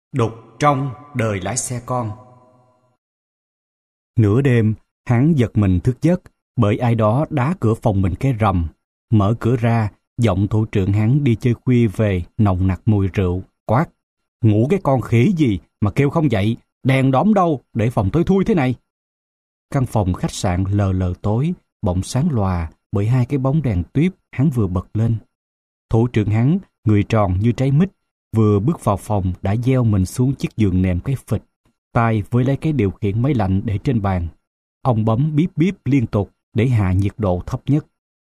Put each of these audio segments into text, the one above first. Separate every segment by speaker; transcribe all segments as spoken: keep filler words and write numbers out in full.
Speaker 1: Đục trong đời lái xe con. Nửa đêm, hắn giật mình thức giấc bởi ai đó đá cửa phòng mình cái rầm. Mở cửa ra, giọng thủ trưởng hắn đi chơi khuya về nồng nặc mùi rượu, quát: "Ngủ cái con khỉ gì mà kêu không dậy, đèn đóm đâu để phòng tối thui thế này?" Căn phòng khách sạn lờ lờ tối, bỗng sáng lòa bởi hai cái bóng đèn tuyếp hắn vừa bật lên. Thủ trưởng hắn, người tròn như trái mít, vừa bước vào phòng đã gieo mình xuống chiếc giường nệm cái phịch, tay với lấy cái điều khiển máy lạnh để trên bàn. Ông bấm bíp bíp liên tục để hạ nhiệt độ thấp nhất.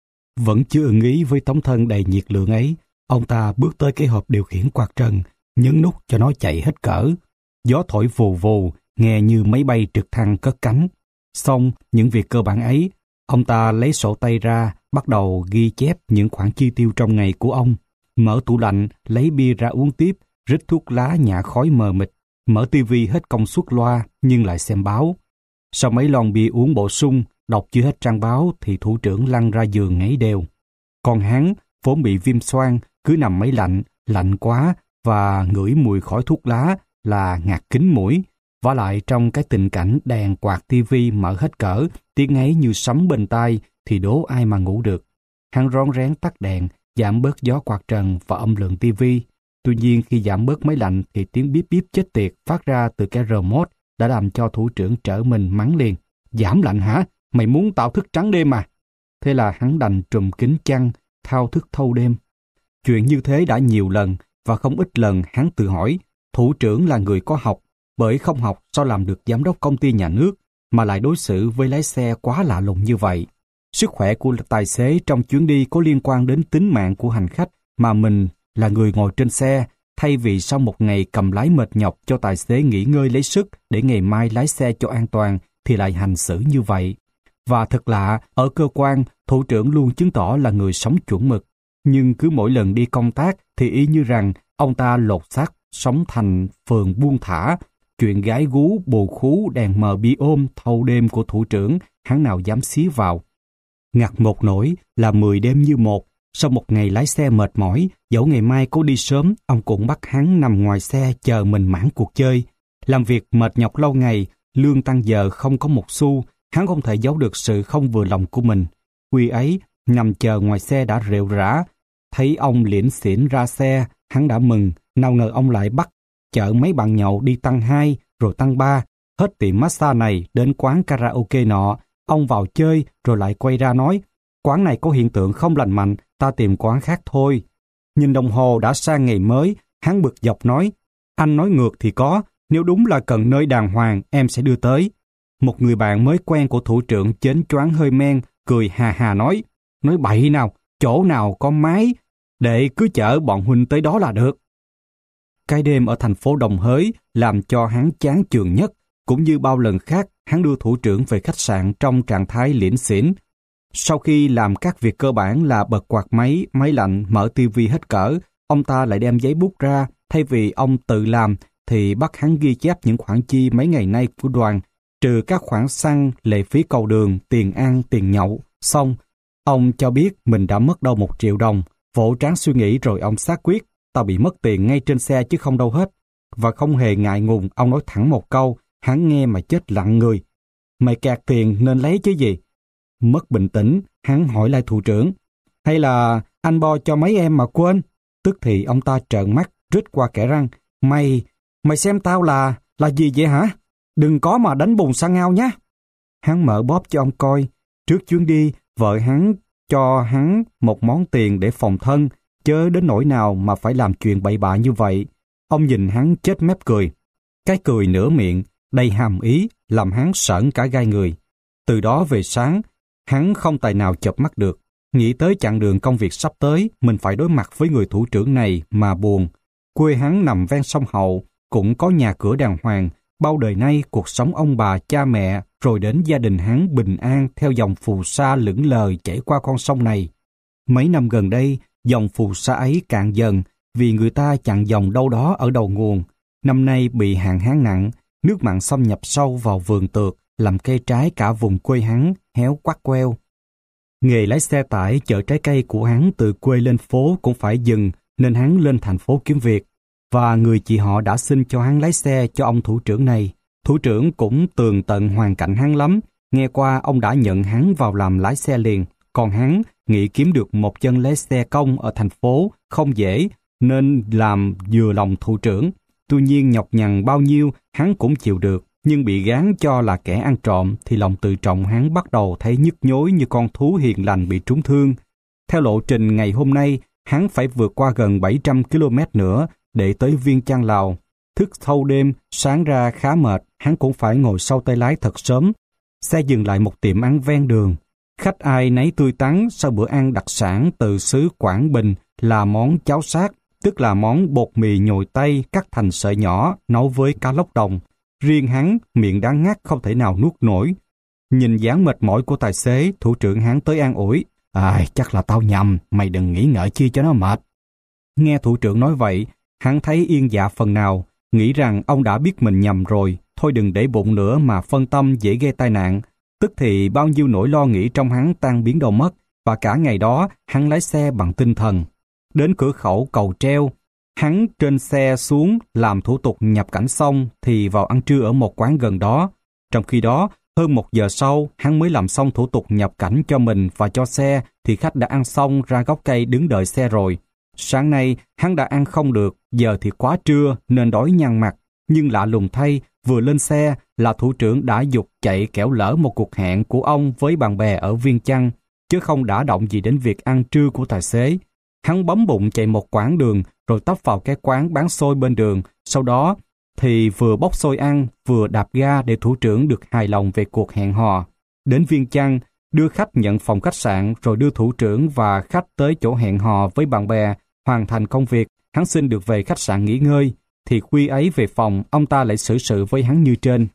Speaker 1: Vẫn chưa ưng ý với tấm thân đầy nhiệt lượng ấy, ông ta bước tới cái hộp điều khiển quạt trần, nhấn nút cho nó chạy hết cỡ. Gió thổi vù vù, nghe như máy bay trực thăng cất cánh. Xong những việc cơ bản ấy, ông ta lấy sổ tay ra, bắt đầu ghi chép những khoản chi tiêu trong ngày của ông. Mở tủ lạnh, lấy bia ra uống tiếp, rít thuốc lá nhả khói mờ mịt, mở tivi hết công suất loa nhưng lại xem báo. Sau mấy lon bia uống bổ sung, đọc chưa hết trang báo thì thủ trưởng lăn ra giường ngáy đều. Còn hắn, vốn bị viêm xoang, cứ nằm máy lạnh, lạnh quá và ngửi mùi khói thuốc lá là ngạt kín mũi. Vả lại trong cái tình cảnh đèn quạt tivi mở hết cỡ, tiếng ngáy như sấm bên tai thì đố ai mà ngủ được. Hắn rón rén tắt đèn, giảm bớt gió quạt trần và âm lượng tivi. Tuy nhiên khi giảm bớt máy lạnh thì tiếng bíp bíp chết tiệt phát ra từ cái remote đã làm cho thủ trưởng trở mình mắng liền: "Giảm lạnh hả? Mày muốn tao thức trắng đêm à?" Thế là hắn đành trùm kín chăn, thao thức thâu đêm. Chuyện như thế đã nhiều lần và không ít lần hắn tự hỏi, thủ trưởng là người có học, bởi không học sao làm được giám đốc công ty nhà nước mà lại đối xử với lái xe quá lạ lùng như vậy. Sức khỏe của tài xế trong chuyến đi có liên quan đến tính mạng của hành khách mà mình là người ngồi trên xe, thay vì sau một ngày cầm lái mệt nhọc cho tài xế nghỉ ngơi lấy sức để ngày mai lái xe cho an toàn thì lại hành xử như vậy. Và thật lạ, ở cơ quan, thủ trưởng luôn chứng tỏ là người sống chuẩn mực. Nhưng cứ mỗi lần đi công tác thì y như rằng ông ta lột xác sống thành phường buông thả. Chuyện gái gú, bồ khú, đèn mờ bi ôm, thâu đêm của thủ trưởng, hắn nào dám xía vào. Ngặt một nỗi là mười đêm như một. Sau một ngày lái xe mệt mỏi, dẫu ngày mai có đi sớm, ông cũng bắt hắn nằm ngoài xe chờ mình mãn cuộc chơi. Làm việc mệt nhọc lâu ngày, lương tăng giờ không có một xu, hắn không thể giấu được sự không vừa lòng của mình. Khuya ấy, nằm chờ ngoài xe đã rệu rã. Thấy ông liễn xỉn ra xe, hắn đã mừng, nào ngờ ông lại bắt chở mấy bạn nhậu đi tăng hai, rồi tăng ba, hết tiệm massage này đến quán karaoke nọ. Ông vào chơi rồi lại quay ra nói: "Quán này có hiện tượng không lành mạnh, ta tìm quán khác thôi." Nhìn đồng hồ đã sang ngày mới, hắn bực dọc nói: "Anh nói ngược thì có, nếu đúng là cần nơi đàng hoàng, em sẽ đưa tới." Một người bạn mới quen của thủ trưởng chến choáng hơi men, cười hà hà nói: "Nói bậy nào, chỗ nào có máy, để cứ chở bọn huynh tới đó là được." Cái đêm ở thành phố Đồng Hới làm cho hắn chán chường nhất, cũng như bao lần khác hắn đưa thủ trưởng về khách sạn trong trạng thái liễn xỉn. Sau khi làm các việc cơ bản là bật quạt máy, máy lạnh, mở tivi hết cỡ, ông ta lại đem giấy bút ra, thay vì ông tự làm thì bắt hắn ghi chép những khoản chi mấy ngày nay của đoàn, trừ các khoản xăng, lệ phí cầu đường, tiền ăn, tiền nhậu. Xong, ông cho biết mình đã mất đâu một triệu đồng, vỗ trán suy nghĩ rồi ông xác quyết: "Tao bị mất tiền ngay trên xe chứ không đâu hết." Và không hề ngại ngùng, ông nói thẳng một câu, hắn nghe mà chết lặng người: "Mày kẹt tiền nên lấy chứ gì?" Mất bình tĩnh, hắn hỏi lại thủ trưởng: "Hay là anh bo cho mấy em mà quên?" Tức thì ông ta trợn mắt, rít qua kẽ răng: Mày, mày xem tao là, là gì vậy hả? Đừng có mà đánh bùn xăng ngao nhé." Hắn mở bóp cho ông coi. Trước chuyến đi, vợ hắn cho hắn một món tiền để phòng thân, chớ đến nỗi nào mà phải làm chuyện bậy bạ như vậy. Ông nhìn hắn chết mép cười. Cái cười nửa miệng, đầy hàm ý, làm hắn sởn cả gai người. Từ đó về sáng, hắn không tài nào chợp mắt được. Nghĩ tới chặng đường công việc sắp tới, mình phải đối mặt với người thủ trưởng này mà buồn. Quê hắn nằm ven sông Hậu, cũng có nhà cửa đàng hoàng. Bao đời nay, cuộc sống ông bà, cha mẹ, rồi đến gia đình hắn bình an theo dòng phù sa lững lờ chảy qua con sông này. Mấy năm gần đây, dòng phù sa ấy cạn dần vì người ta chặn dòng đâu đó ở đầu nguồn. Năm nay bị hạn hán nặng, nước mặn xâm nhập sâu vào vườn tược, làm cây trái cả vùng quê hắn héo quắt queo. Nghề lái xe tải chở trái cây của hắn từ quê lên phố cũng phải dừng, nên hắn lên thành phố kiếm việc. và người chị họ đã xin cho hắn lái xe cho ông thủ trưởng này. Thủ trưởng cũng tường tận hoàn cảnh hắn lắm, nghe qua ông đã nhận hắn vào làm lái xe liền, còn hắn nghĩ kiếm được một chân lái xe công ở thành phố không dễ, nên làm vừa lòng thủ trưởng. Tuy nhiên nhọc nhằn bao nhiêu hắn cũng chịu được, nhưng bị gán cho là kẻ ăn trộm thì lòng tự trọng hắn bắt đầu thấy nhức nhối như con thú hiền lành bị trúng thương. Theo lộ trình ngày hôm nay, hắn phải vượt qua gần bảy trăm ki lô mét nữa để tới Viêng Chăn, Lào. Thức thâu đêm, sáng ra khá mệt, hắn cũng phải ngồi sau tay lái thật sớm. Xe dừng lại một tiệm ăn ven đường. Khách ai nấy tươi tắn sau bữa ăn đặc sản từ xứ Quảng Bình là món cháo xác, tức là món bột mì nhồi tay cắt thành sợi nhỏ nấu với cá lóc đồng. Riêng hắn, miệng đắng ngắt không thể nào nuốt nổi. Nhìn dáng mệt mỏi của tài xế, thủ trưởng hắn tới an ủi. À, chắc là tao nhầm, mày đừng nghĩ ngợi chi cho nó mệt. Nghe thủ trưởng nói vậy, hắn thấy yên dạ phần nào, nghĩ rằng ông đã biết mình nhầm rồi, thôi đừng để bụng nữa mà phân tâm dễ gây tai nạn. Tức thì bao nhiêu nỗi lo nghĩ trong hắn tan biến đâu mất, và cả ngày đó hắn lái xe bằng tinh thần. Đến cửa khẩu cầu treo, hắn trên xe xuống làm thủ tục nhập cảnh xong thì vào ăn trưa ở một quán gần đó. Trong khi đó, hơn một giờ sau, hắn mới làm xong thủ tục nhập cảnh cho mình và cho xe, thì khách đã ăn xong ra gốc cây đứng đợi xe rồi. Sáng nay, hắn đã ăn không được, giờ thì quá trưa nên đói nhăn mặt. Nhưng lạ lùng thay, vừa lên xe là thủ trưởng đã giục chạy kẻo lỡ một cuộc hẹn của ông với bạn bè ở Viêng Chăn, chứ không đả động gì đến việc ăn trưa của tài xế. Hắn bấm bụng chạy một quãng đường rồi tấp vào cái quán bán xôi bên đường, sau đó thì vừa bốc xôi ăn, vừa đạp ga để thủ trưởng được hài lòng về cuộc hẹn hò. Đến Viêng Chăn, đưa khách nhận phòng khách sạn rồi đưa thủ trưởng và khách tới chỗ hẹn hò với bạn bè. Hoàn thành công việc, hắn xin được về khách sạn nghỉ ngơi, thì khuya ấy về phòng, ông ta lại xử sự với hắn như trên.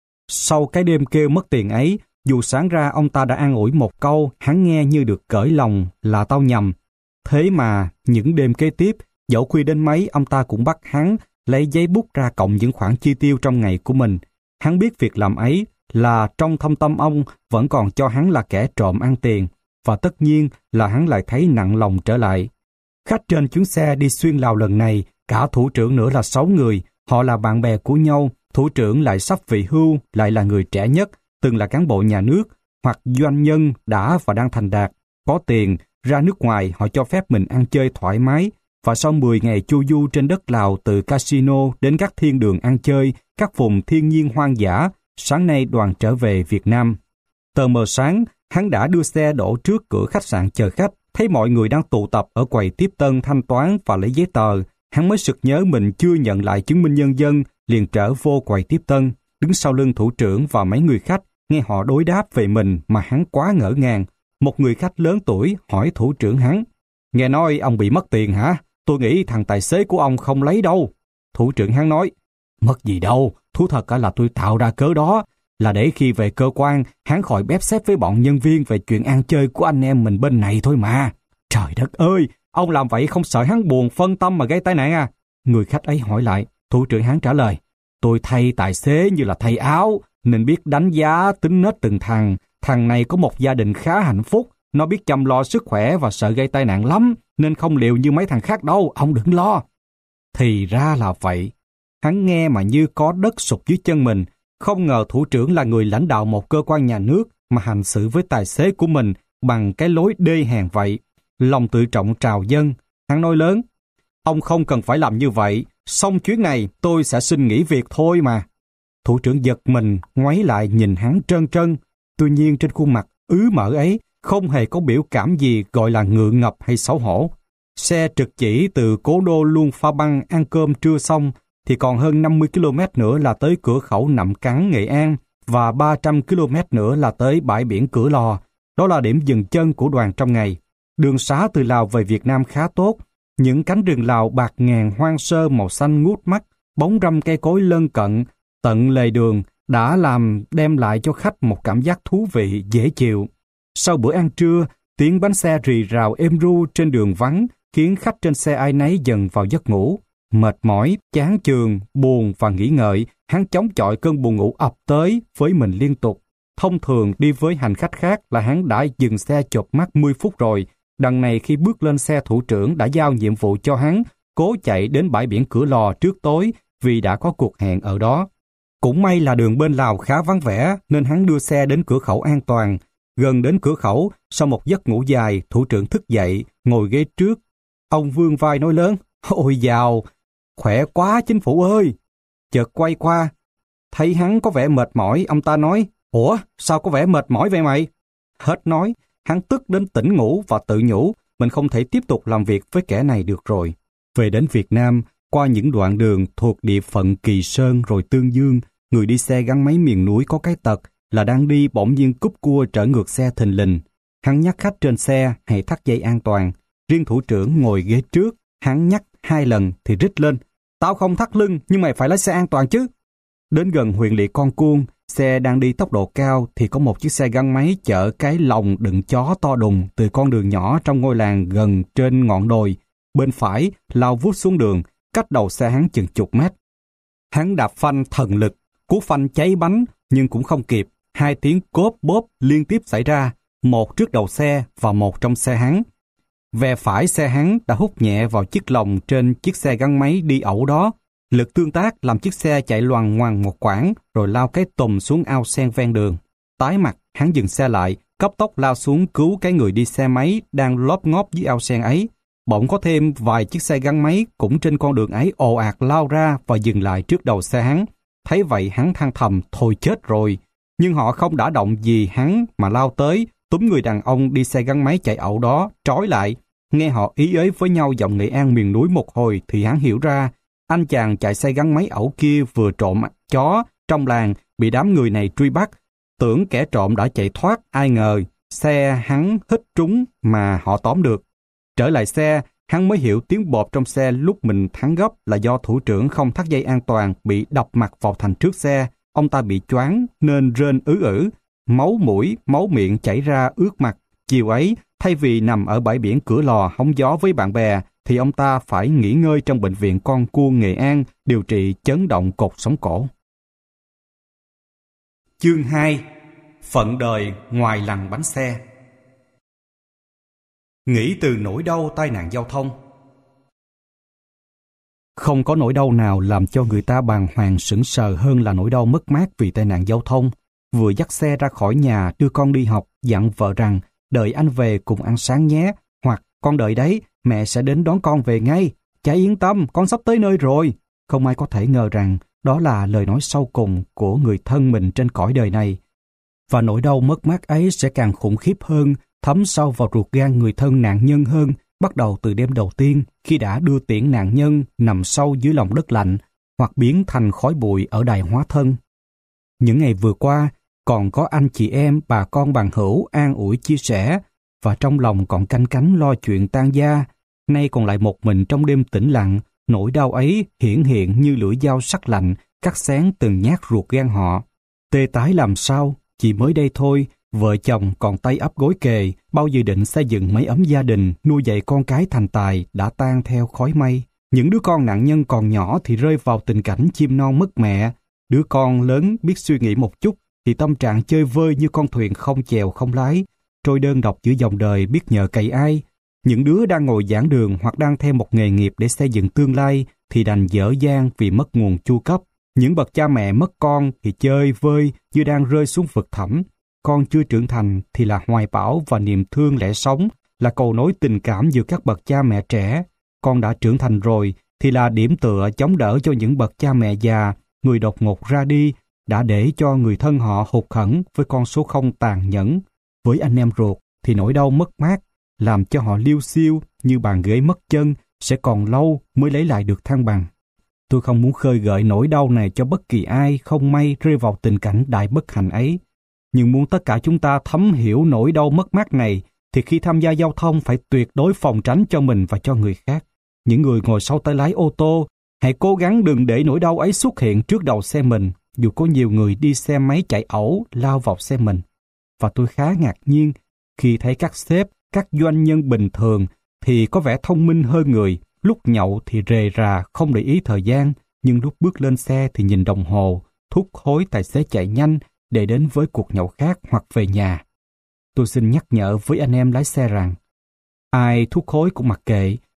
Speaker 1: Sau cái đêm kêu mất tiền ấy, dù sáng ra ông ta đã an ủi một câu, hắn nghe như được cởi lòng là tao nhầm. Thế mà, những đêm kế tiếp, dẫu khuya đến mấy, ông ta cũng bắt hắn lấy giấy bút ra cộng những khoản chi tiêu trong ngày của mình. Hắn biết việc làm ấy là trong thâm tâm ông vẫn còn cho hắn là kẻ trộm ăn tiền, và tất nhiên là hắn lại thấy nặng lòng trở lại. Khách trên chuyến xe đi xuyên Lào lần này, cả thủ trưởng nữa là sáu người, họ là bạn bè của nhau, thủ trưởng lại sắp về hưu, lại là người trẻ nhất, từng là cán bộ nhà nước, hoặc doanh nhân đã và đang thành đạt, có tiền, ra nước ngoài họ cho phép mình ăn chơi thoải mái, và sau mười ngày chu du trên đất Lào từ casino đến các thiên đường ăn chơi, các vùng thiên nhiên hoang dã, sáng nay đoàn trở về Việt Nam. Tờ mờ sáng, hắn đã đưa xe đổ trước cửa khách sạn chờ khách, thấy mọi người đang tụ tập ở quầy tiếp tân thanh toán và lấy giấy tờ, hắn mới sực nhớ mình chưa nhận lại chứng minh nhân dân, liền trở vô quầy tiếp tân, đứng sau lưng thủ trưởng và mấy người khách, nghe họ đối đáp về mình mà hắn quá ngỡ ngàng. Một người khách lớn tuổi hỏi thủ trưởng hắn, nghe nói ông bị mất tiền hả? Tôi nghĩ thằng tài xế của ông không lấy đâu. Thủ trưởng hắn nói, mất gì đâu, thú thật là tôi tạo ra cớ đó, là để khi về cơ quan, hắn khỏi bép xép với bọn nhân viên về chuyện ăn chơi của anh em mình bên này thôi mà. Trời đất ơi, ông làm vậy không sợ hắn buồn phân tâm mà gây tai nạn à? Người khách ấy hỏi lại, thủ trưởng hắn trả lời, tôi thay tài xế như là thay áo, nên biết đánh giá tính nết từng thằng. Thằng này có một gia đình khá hạnh phúc, nó biết chăm lo sức khỏe và sợ gây tai nạn lắm, nên không liều như mấy thằng khác đâu, ông đừng lo. Thì ra là vậy. Hắn nghe mà như có đất sụp dưới chân mình, không ngờ thủ trưởng là người lãnh đạo một cơ quan nhà nước mà hành xử với tài xế của mình bằng cái lối đê hèn vậy. Lòng tự trọng trào dâng, hắn nói lớn, ông không cần phải làm như vậy, xong chuyến này tôi sẽ xin nghỉ việc thôi mà. Thủ trưởng giật mình, ngoáy lại nhìn hắn trân trân, tuy nhiên trên khuôn mặt ứ mở ấy không hề có biểu cảm gì gọi là ngượng ngập hay xấu hổ. Xe trực chỉ từ cố đô Luông Pha Băng ăn cơm trưa xong thì còn hơn năm mươi ki lô mét nữa là tới cửa khẩu Nậm Cắn, Nghệ An và ba trăm ki lô mét nữa là tới bãi biển Cửa Lò. Đó là điểm dừng chân của đoàn trong ngày. Đường xá từ Lào về Việt Nam khá tốt. Những cánh rừng Lào bạt ngàn hoang sơ màu xanh ngút mắt, bóng râm cây cối lân cận, tận lề đường đã làm đem lại cho khách một cảm giác thú vị, dễ chịu. Sau bữa ăn trưa, tiếng bánh xe rì rào êm ru trên đường vắng khiến khách trên xe ai nấy dần vào giấc ngủ. Mệt mỏi, chán chường, buồn và nghĩ ngợi, hắn chống chọi cơn buồn ngủ ập tới với mình liên tục. Thông thường đi với hành khách khác là hắn đã dừng xe chợp mắt mười phút rồi. Đằng này khi bước lên xe thủ trưởng đã giao nhiệm vụ cho hắn, cố chạy đến bãi biển Cửa Lò trước tối vì đã có cuộc hẹn ở đó. Cũng may là đường bên Lào khá vắng vẻ nên hắn đưa xe đến cửa khẩu an toàn. Gần đến cửa khẩu, sau một giấc ngủ dài, thủ trưởng thức dậy, ngồi ghế trước. Ông vươn vai nói lớn, ôi dào, khỏe quá chính phủ ơi. Chợt quay qua, thấy hắn có vẻ mệt mỏi, ông ta nói, ủa, sao có vẻ mệt mỏi vậy mày? Hết nói, hắn tức đến tỉnh ngủ và tự nhủ, mình không thể tiếp tục làm việc với kẻ này được rồi. Về đến Việt Nam, qua những đoạn đường thuộc địa phận Kỳ Sơn rồi Tương Dương, người đi xe gắn máy miền núi có cái tật là đang đi bỗng nhiên cúp cua trở ngược xe thình lình. Hắn nhắc khách trên xe hãy thắt dây an toàn. Riêng thủ trưởng ngồi ghế trước, hắn nhắc hai lần thì rít lên. Tao không thắt lưng nhưng mày phải lái xe an toàn chứ. Đến gần huyện lỵ Con Cuông, xe đang đi tốc độ cao thì có một chiếc xe gắn máy chở cái lồng đựng chó to đùng từ con đường nhỏ trong ngôi làng gần trên ngọn đồi. Bên phải lao vút xuống đường, cách đầu xe hắn chừng chục mét. Hắn đạp phanh thần lực, cú phanh cháy bánh nhưng cũng không kịp. Hai tiếng cốp bốp liên tiếp xảy ra, một trước đầu xe và một trong xe hắn. Về phải xe hắn đã hút nhẹ vào chiếc lồng trên chiếc xe gắn máy đi ẩu đó. Lực tương tác làm chiếc xe chạy loằng ngoằng một quãng rồi lao cái tùm xuống ao sen ven đường. Tái mặt, hắn dừng xe lại, cấp tốc lao xuống cứu cái người đi xe máy đang lóp ngóp dưới ao sen ấy. Bỗng có thêm vài chiếc xe gắn máy cũng trên con đường ấy ồ ạt lao ra và dừng lại trước đầu xe hắn. Thấy vậy hắn than thầm, thôi chết rồi. Nhưng họ không đả động gì hắn mà lao tới, túm người đàn ông đi xe gắn máy chạy ẩu đó, trói lại. Nghe họ ý ới với nhau giọng Nghệ An miền núi một hồi thì hắn hiểu ra, anh chàng chạy xe gắn máy ẩu kia vừa trộm chó trong làng bị đám người này truy bắt. Tưởng kẻ trộm đã chạy thoát, ai ngờ xe hắn hít trúng mà họ tóm được. Trở lại xe, hắn mới hiểu tiếng bộp trong xe lúc mình thắng gấp là do thủ trưởng không thắt dây an toàn bị đập mặt vào thành trước xe. Ông ta bị choáng nên rên ứ ử, máu mũi, máu miệng chảy ra ướt mặt. Chiều ấy, thay vì nằm ở bãi biển Cửa Lò hóng gió với bạn bè, thì ông ta phải nghỉ ngơi trong bệnh viện Con Cuông Nghệ An điều trị chấn động cột sống cổ. Chương hai. Phận đời ngoài lằn bánh xe. Nghĩ từ nỗi đau tai nạn giao thông. Không có nỗi đau nào làm cho người ta bàng hoàng sững sờ hơn là nỗi đau mất mát vì tai nạn giao thông. Vừa dắt xe ra khỏi nhà đưa con đi học, dặn vợ rằng đợi anh về cùng ăn sáng nhé, hoặc con đợi đấy, mẹ sẽ đến đón con về ngay. Cha yên tâm, con sắp tới nơi rồi. Không ai có thể ngờ rằng đó là lời nói sau cùng của người thân mình trên cõi đời này. Và nỗi đau mất mát ấy sẽ càng khủng khiếp hơn, thấm sâu vào ruột gan người thân nạn nhân hơn, bắt đầu từ đêm đầu tiên khi đã đưa tiễn nạn nhân nằm sâu dưới lòng đất lạnh hoặc biến thành khói bụi ở đài hóa thân. Những ngày vừa qua, còn có anh chị em, bà con bằng hữu an ủi chia sẻ, và trong lòng còn canh cánh lo chuyện tan gia. Nay còn lại một mình trong đêm tĩnh lặng, nỗi đau ấy hiển hiện như lưỡi dao sắc lạnh, cắt xén từng nhát ruột gan họ. Tê tái làm sao, chỉ mới đây thôi, vợ chồng còn tay ấp gối kề, bao dự định xây dựng mái ấm gia đình, nuôi dạy con cái thành tài đã tan theo khói mây. Những đứa con nạn nhân còn nhỏ thì rơi vào tình cảnh chim non mất mẹ. Đứa con lớn biết suy nghĩ một chút thì tâm trạng chơi vơi như con thuyền không chèo không lái, trôi đơn độc giữa dòng đời biết nhờ cậy ai. Những đứa đang ngồi giảng đường hoặc đang theo một nghề nghiệp để xây dựng tương lai thì đành dở dang vì mất nguồn chu cấp. Những bậc cha mẹ mất con thì chơi vơi như đang rơi xuống vực thẳm. Con chưa trưởng thành thì là hoài bão và niềm thương lẽ sống, là cầu nối tình cảm giữa các bậc cha mẹ trẻ. Con đã trưởng thành rồi thì là điểm tựa chống đỡ cho những bậc cha mẹ già, người đột ngột ra đi, đã để cho người thân họ hụt hẫng với con số không tàn nhẫn. Với anh em ruột thì nỗi đau mất mát làm cho họ liêu xiêu như bàn ghế mất chân, sẽ còn lâu mới lấy lại được thăng bằng. Tôi không muốn khơi gợi nỗi đau này cho bất kỳ ai không may rơi vào tình cảnh đại bất hạnh ấy. Nhưng muốn tất cả chúng ta thấm hiểu nỗi đau mất mát này, thì khi tham gia giao thông phải tuyệt đối phòng tránh cho mình và cho người khác. Những người ngồi sau tay lái ô tô, hãy cố gắng đừng để nỗi đau ấy xuất hiện trước đầu xe mình, dù có nhiều người đi xe máy chạy ẩu lao vào xe mình. Và tôi khá ngạc nhiên khi thấy các sếp, các doanh nhân bình thường thì có vẻ thông minh hơn người, lúc nhậu thì rề rà không để ý thời gian, nhưng lúc bước lên xe thì nhìn đồng hồ, thúc hối tài xế chạy nhanh để đến với cuộc nhậu khác hoặc về nhà. Tôi xin nhắc nhở với anh em lái xe rằng, ai thúc hối cũng mặc kệ,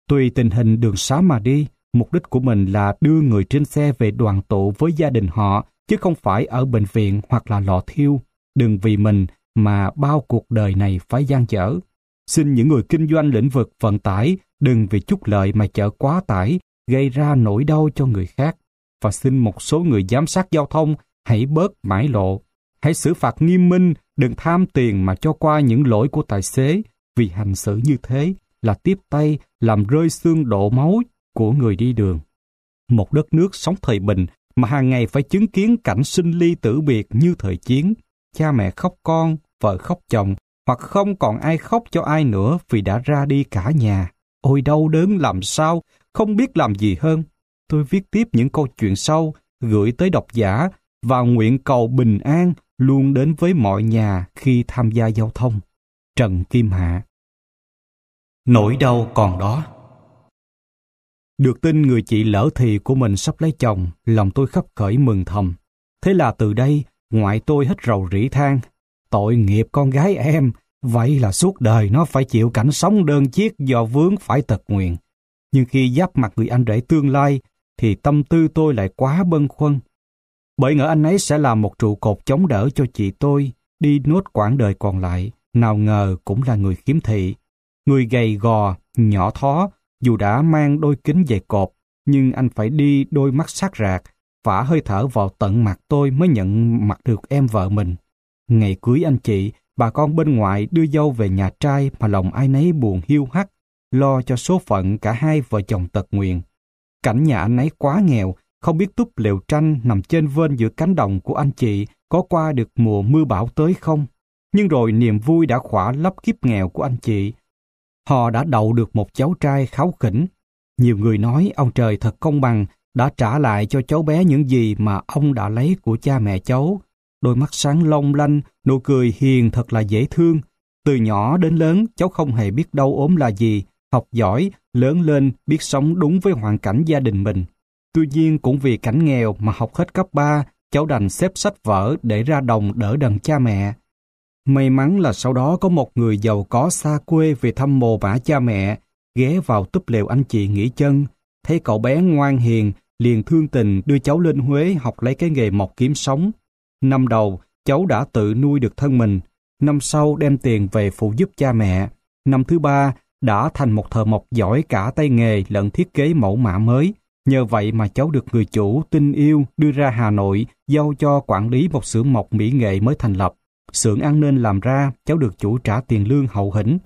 Speaker 1: Tùy tình hình đường xá mà đi, mục đích của mình là đưa người trên xe về đoàn tụ với gia đình họ, chứ không phải ở bệnh viện hoặc là lò thiêu. Đừng vì mình mà bao cuộc đời này phải dang dở. Xin những người kinh doanh lĩnh vực vận tải đừng vì chút lợi mà chở quá tải, gây ra nỗi đau cho người khác. Và xin một số người giám sát giao thông hãy bớt mãi lộ. Hãy xử phạt nghiêm minh, đừng tham tiền mà cho qua những lỗi của tài xế, vì hành xử như thế là tiếp tay làm rơi xương đổ máu của người đi đường. Một đất nước sống thời bình mà hàng ngày phải chứng kiến cảnh sinh ly tử biệt như thời chiến, cha mẹ khóc con, vợ khóc chồng, hoặc không còn ai khóc cho ai nữa vì đã ra đi cả nhà. Ôi đau đớn làm sao, không biết làm gì hơn. Tôi viết tiếp những câu chuyện sau, gửi tới độc giả và nguyện cầu bình an luôn đến với mọi nhà khi tham gia giao thông. Trần Kim Hạ. Nỗi đau còn đó. Được tin người chị lỡ thì của mình sắp lấy chồng, lòng tôi khấp khởi mừng thầm. Thế là từ đây, ngoại tôi hết rầu rĩ than. Tội nghiệp con gái em, vậy là suốt đời nó phải chịu cảnh sống đơn chiếc do vướng phải tật nguyền. Nhưng khi giáp mặt người anh rể tương lai, thì tâm tư tôi lại quá bâng khuâng. Bởi ngỡ anh ấy sẽ là một trụ cột chống đỡ cho chị tôi, đi nốt quãng đời còn lại, nào ngờ cũng là người khiếm thị. Người gầy gò, nhỏ thó, dù đã mang đôi kính dày cộp, nhưng anh phải đi đôi mắt sát rạc, phả hơi thở vào tận mặt tôi mới nhận mặt được em vợ mình. Ngày cưới anh chị, bà con bên ngoại đưa dâu về nhà trai mà lòng ai nấy buồn hiu hắt, lo cho số phận cả hai vợ chồng tật nguyền. Cảnh nhà anh ấy quá nghèo, không biết túp lều tranh nằm trên vên giữa cánh đồng của anh chị có qua được mùa mưa bão tới không. Nhưng rồi niềm vui đã khỏa lấp kiếp nghèo của anh chị. Họ đã đậu được một cháu trai kháu khỉnh. Nhiều người nói ông trời thật công bằng, đã trả lại cho cháu bé những gì mà ông đã lấy của cha mẹ cháu. Đôi mắt sáng long lanh, nụ cười hiền thật là dễ thương. Từ nhỏ đến lớn, cháu không hề biết đau ốm là gì, học giỏi, lớn lên biết sống đúng với hoàn cảnh gia đình mình. Tuy nhiên cũng vì cảnh nghèo mà học hết cấp ba, cháu đành xếp sách vở để ra đồng đỡ đần cha mẹ. May mắn là sau đó có một người giàu có xa quê về thăm mồ mả cha mẹ, ghé vào túp lều anh chị nghỉ chân, thấy cậu bé ngoan hiền, liền thương tình đưa cháu lên Huế học lấy cái nghề mộc kiếm sống. Năm đầu, cháu đã tự nuôi được thân mình, năm sau đem tiền về phụ giúp cha mẹ. Năm thứ ba, đã thành một thợ mộc giỏi cả tay nghề lẫn thiết kế mẫu mã mới. Nhờ vậy mà cháu được người chủ tin yêu đưa ra Hà Nội, giao cho quản lý một xưởng mộc mỹ nghệ mới thành lập. Xưởng ăn nên làm ra, cháu được chủ trả tiền lương hậu hĩnh.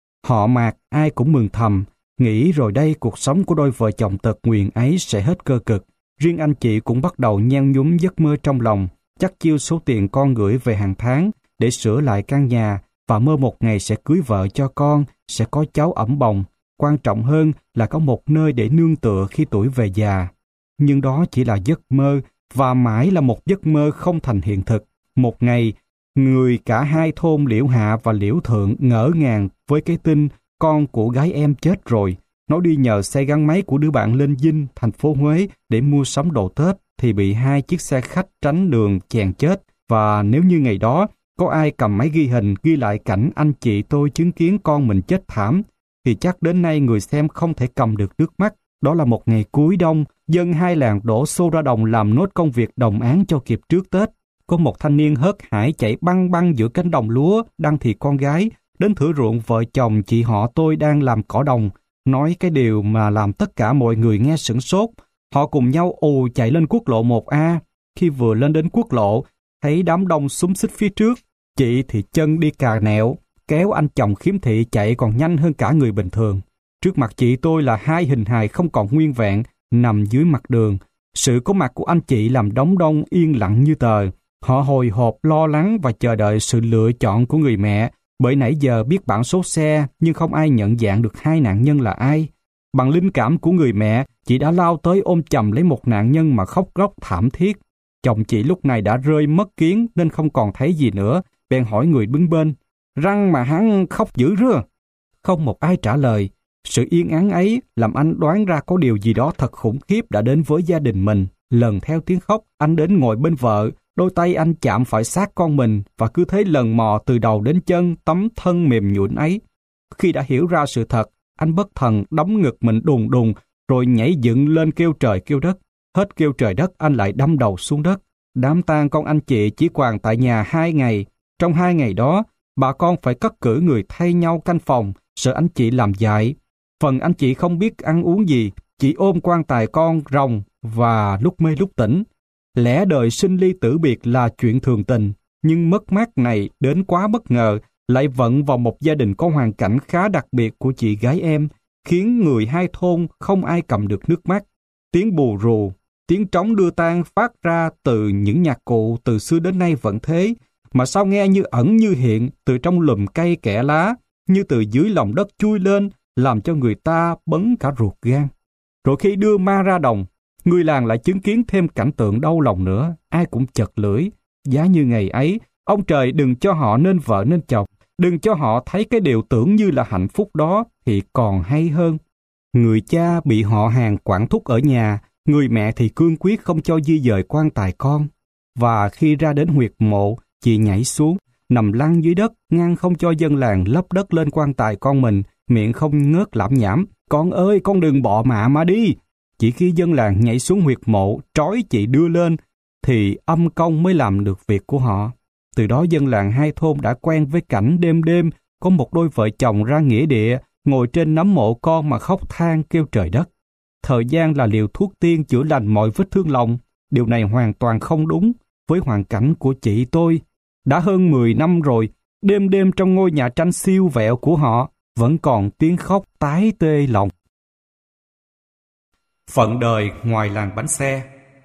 Speaker 1: Họ Mạc ai cũng mừng thầm, nghĩ rồi đây cuộc sống của đôi vợ chồng tật nguyền ấy sẽ hết cơ cực. Riêng anh chị cũng bắt đầu nhen nhúm giấc mơ trong lòng, chắc chiêu số tiền con gửi về hàng tháng để sửa lại căn nhà và mơ một ngày sẽ cưới vợ cho con, sẽ có cháu ẵm bồng. Quan trọng hơn là có một nơi để nương tựa khi tuổi về già. Nhưng đó chỉ là giấc mơ và mãi là một giấc mơ không thành hiện thực. Một ngày, người cả hai thôn Liễu Hạ và Liễu Thượng ngỡ ngàng với cái tin con của gái em chết rồi. Nó đi nhờ xe gắn máy của đứa bạn lên Vinh, thành phố Huế để mua sắm đồ Tết thì bị hai chiếc xe khách tránh đường chèn chết. Và nếu như ngày đó có ai cầm máy ghi hình ghi lại cảnh anh chị tôi chứng kiến con mình chết thảm, thì chắc đến nay người xem không thể cầm được nước mắt. Đó là một ngày cuối đông, dân hai làng đổ xô ra đồng làm nốt công việc đồng áng cho kịp trước Tết. Có một thanh niên hớt hải chạy băng băng giữa cánh đồng lúa, đang thì con gái, đến thửa ruộng vợ chồng chị họ tôi đang làm cỏ đồng, nói cái điều mà làm tất cả mọi người nghe sửng sốt. Họ cùng nhau ù chạy lên quốc lộ một A. Khi vừa lên đến quốc lộ, thấy đám đông xúm xít phía trước, chị thì chân đi cà nẹo, kéo anh chồng khiếm thị chạy còn nhanh hơn cả người bình thường. Trước mặt chị tôi là hai hình hài không còn nguyên vẹn, nằm dưới mặt đường. Sự có mặt của anh chị làm đám đông yên lặng như tờ. Họ hồi hộp lo lắng và chờ đợi sự lựa chọn của người mẹ, bởi nãy giờ biết bản số xe nhưng không ai nhận dạng được hai nạn nhân là ai. Bằng linh cảm của người mẹ, chị đã lao tới ôm chầm lấy một nạn nhân mà khóc róc thảm thiết. Chồng chị lúc này đã rơi mất kiến nên không còn thấy gì nữa, bèn hỏi người đứng bên, răng mà hắn khóc dữ rưa. Không một ai trả lời. Sự yên ắng ấy làm anh đoán ra có điều gì đó thật khủng khiếp đã đến với gia đình mình. Lần theo tiếng khóc, anh đến ngồi bên vợ, đôi tay anh chạm phải xác con mình và cứ thế lần mò từ đầu đến chân tấm thân mềm nhũn ấy. Khi đã hiểu ra sự thật, anh bất thần đấm ngực mình đùng đùng, rồi nhảy dựng lên kêu trời kêu đất. Hết kêu trời đất, anh lại đâm đầu xuống đất. Đám tang con anh chị chỉ quàng tại nhà hai ngày. Trong hai ngày đó, bà con phải cất cử người thay nhau canh phòng, sợ anh chị làm dại. Phần anh chị không biết ăn uống gì, chỉ ôm quan tài con ròng và lúc mê lúc tỉnh. Lẽ đời sinh ly tử biệt là chuyện thường tình, nhưng mất mát này đến quá bất ngờ, lại vận vào một gia đình có hoàn cảnh khá đặc biệt của chị gái em, khiến người hai thôn không ai cầm được nước mắt. Tiếng bù rù, tiếng trống đưa tang phát ra từ những nhạc cụ từ xưa đến nay vẫn thế, mà sao nghe như ẩn như hiện từ trong lùm cây kẽ lá, như từ dưới lòng đất chui lên, làm cho người ta bấn cả ruột gan. Rồi khi đưa ma ra đồng, người làng lại chứng kiến thêm cảnh tượng đau lòng nữa, ai cũng chật lưỡi. Giá như ngày ấy, ông trời đừng cho họ nên vợ nên chồng, đừng cho họ thấy cái điều tưởng như là hạnh phúc đó thì còn hay hơn. Người cha bị họ hàng quản thúc ở nhà, người mẹ thì cương quyết không cho di dời quan tài con. Và khi ra đến huyệt mộ, chị nhảy xuống, nằm lăn dưới đất, ngăn không cho dân làng lấp đất lên quan tài con mình, miệng không ngớt lảm nhảm. Con ơi, con đừng bọ mạ mà đi. Chỉ khi dân làng nhảy xuống huyệt mộ, trói chị đưa lên, thì âm công mới làm được việc của họ. Từ đó dân làng hai thôn đã quen với cảnh đêm đêm có một đôi vợ chồng ra nghĩa địa, ngồi trên nấm mộ con mà khóc than kêu trời đất. Thời gian là liều thuốc tiên chữa lành mọi vết thương lòng. Điều này hoàn toàn không đúng với hoàn cảnh của chị tôi. Đã hơn mười năm rồi, đêm đêm trong ngôi nhà tranh siêu vẹo của họ vẫn còn tiếng khóc tái tê lòng. Phận đời ngoài làng bánh xe.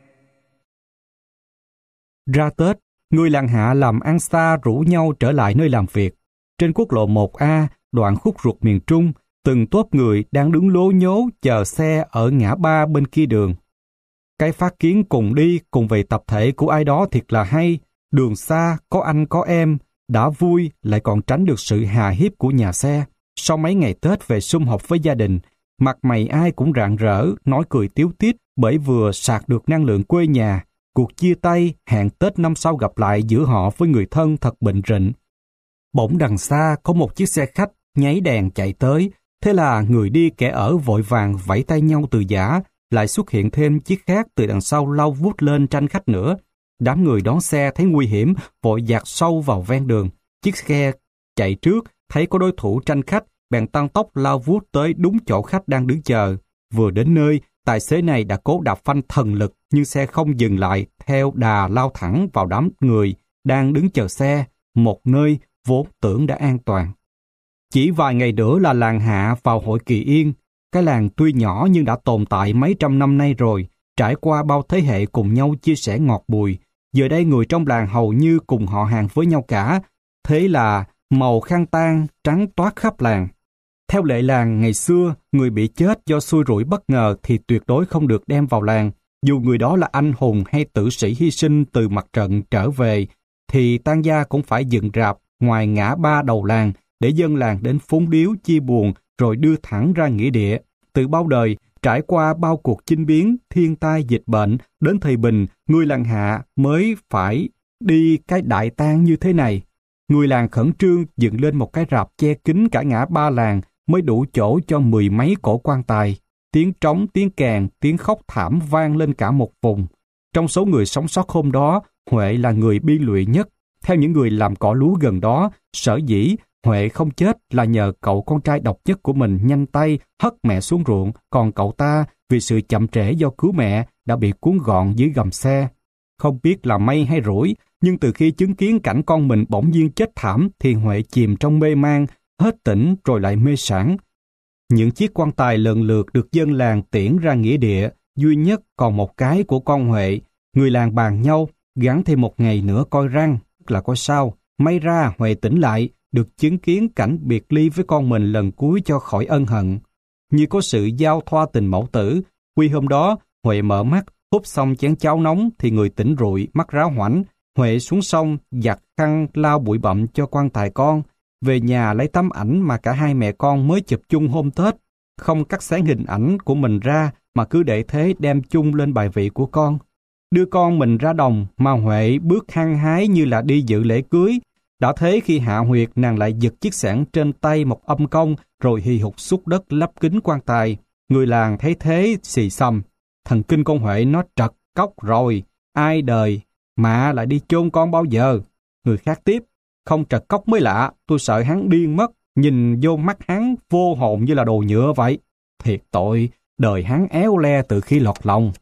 Speaker 1: Ra Tết, người làng Hạ làm ăn xa rủ nhau trở lại nơi làm việc. Trên quốc lộ một A, đoạn khúc ruột miền Trung, từng tốp người đang đứng lố nhố chờ xe ở ngã ba bên kia đường. Cái phát kiến cùng đi cùng về tập thể của ai đó thiệt là hay. Đường xa, có anh có em, đã vui lại còn tránh được sự hà hiếp của nhà xe. Sau mấy ngày Tết về sum họp với gia đình, mặt mày ai cũng rạng rỡ, nói cười tíu tít bởi vừa sạc được năng lượng quê nhà. Cuộc chia tay, hẹn Tết năm sau gặp lại giữa họ với người thân thật bình rịnh. Bỗng đằng xa có một chiếc xe khách nháy đèn chạy tới, thế là người đi kẻ ở vội vàng vẫy tay nhau từ giã, lại xuất hiện thêm chiếc khác từ đằng sau lau vút lên tranh khách nữa. Đám người đón xe thấy nguy hiểm, vội dạt sâu vào ven đường. Chiếc xe chạy trước, thấy có đối thủ tranh khách, bèn tăng tốc lao vút tới đúng chỗ khách đang đứng chờ. Vừa đến nơi, tài xế này đã cố đạp phanh thần lực, nhưng xe không dừng lại, theo đà lao thẳng vào đám người đang đứng chờ xe, một nơi vốn tưởng đã an toàn. Chỉ vài ngày nữa là làng Hạ vào hội kỳ yên. Cái làng tuy nhỏ nhưng đã tồn tại mấy trăm năm nay rồi, trải qua bao thế hệ cùng nhau chia sẻ ngọt bùi. Giờ đây người trong làng hầu như cùng họ hàng với nhau cả, thế là màu khăn tang trắng toát khắp làng. Theo lệ làng ngày xưa, người bị chết do xui rủi bất ngờ thì tuyệt đối không được đem vào làng. Dù người đó là anh hùng hay tử sĩ hy sinh từ mặt trận trở về, thì tang gia cũng phải dựng rạp ngoài ngã ba đầu làng để dân làng đến phúng điếu chia buồn rồi đưa thẳng ra nghĩa địa. Từ bao đời, trải qua bao cuộc chinh biến, thiên tai dịch bệnh, đến thời bình, người làng Hạ mới phải đi cái đại tang như thế này. Người làng khẩn trương dựng lên một cái rạp che kín cả ngã ba làng mới đủ chỗ cho mười mấy cổ quan tài. Tiếng trống, tiếng kèn, tiếng khóc thảm vang lên cả một vùng. Trong số người sống sót hôm đó, Huệ là người bi lụy nhất. Theo những người làm cỏ lúa gần đó, sở dĩ Huệ không chết là nhờ cậu con trai độc nhất của mình nhanh tay hất mẹ xuống ruộng, còn cậu ta vì sự chậm trễ do cứu mẹ đã bị cuốn gọn dưới gầm xe. Không biết là may hay rủi, nhưng từ khi chứng kiến cảnh con mình bỗng nhiên chết thảm thì Huệ chìm trong mê man, hết tỉnh rồi lại mê sảng. Những chiếc quan tài lần lượt được dân làng tiễn ra nghĩa địa, duy nhất còn một cái của con Huệ. Người làng bàn nhau, gắn thêm một ngày nữa coi răng, là coi sao. May ra Huệ tỉnh lại, được chứng kiến cảnh biệt ly với con mình lần cuối cho khỏi ân hận. Như có sự giao thoa tình mẫu tử, quy hôm đó, Huệ mở mắt, húp xong chén cháo nóng thì người tỉnh rụi, mắt ráo hoảnh. Huệ xuống sông, giặt khăn lau bụi bặm cho quan tài con. Về nhà lấy tấm ảnh mà cả hai mẹ con mới chụp chung hôm Tết. Không cắt xén hình ảnh của mình ra mà cứ để thế đem chung lên bài vị của con. Đưa con mình ra đồng mà Huệ bước hăng hái như là đi dự lễ cưới. Đã thế khi hạ huyệt, nàng lại giật chiếc xẻng trên tay một âm công, rồi hì hục xúc đất lấp kín quan tài. Người làng thấy thế xì xầm: "Thần kinh con Huệ nó trật cóc rồi, ai đời mạ lại đi chôn con bao giờ?" Người khác tiếp: "Không trật cóc mới lạ, tôi sợ hắn điên mất, nhìn vô mắt hắn vô hồn như là đồ nhựa vậy. Thiệt tội, đời hắn éo le từ khi lọt lòng."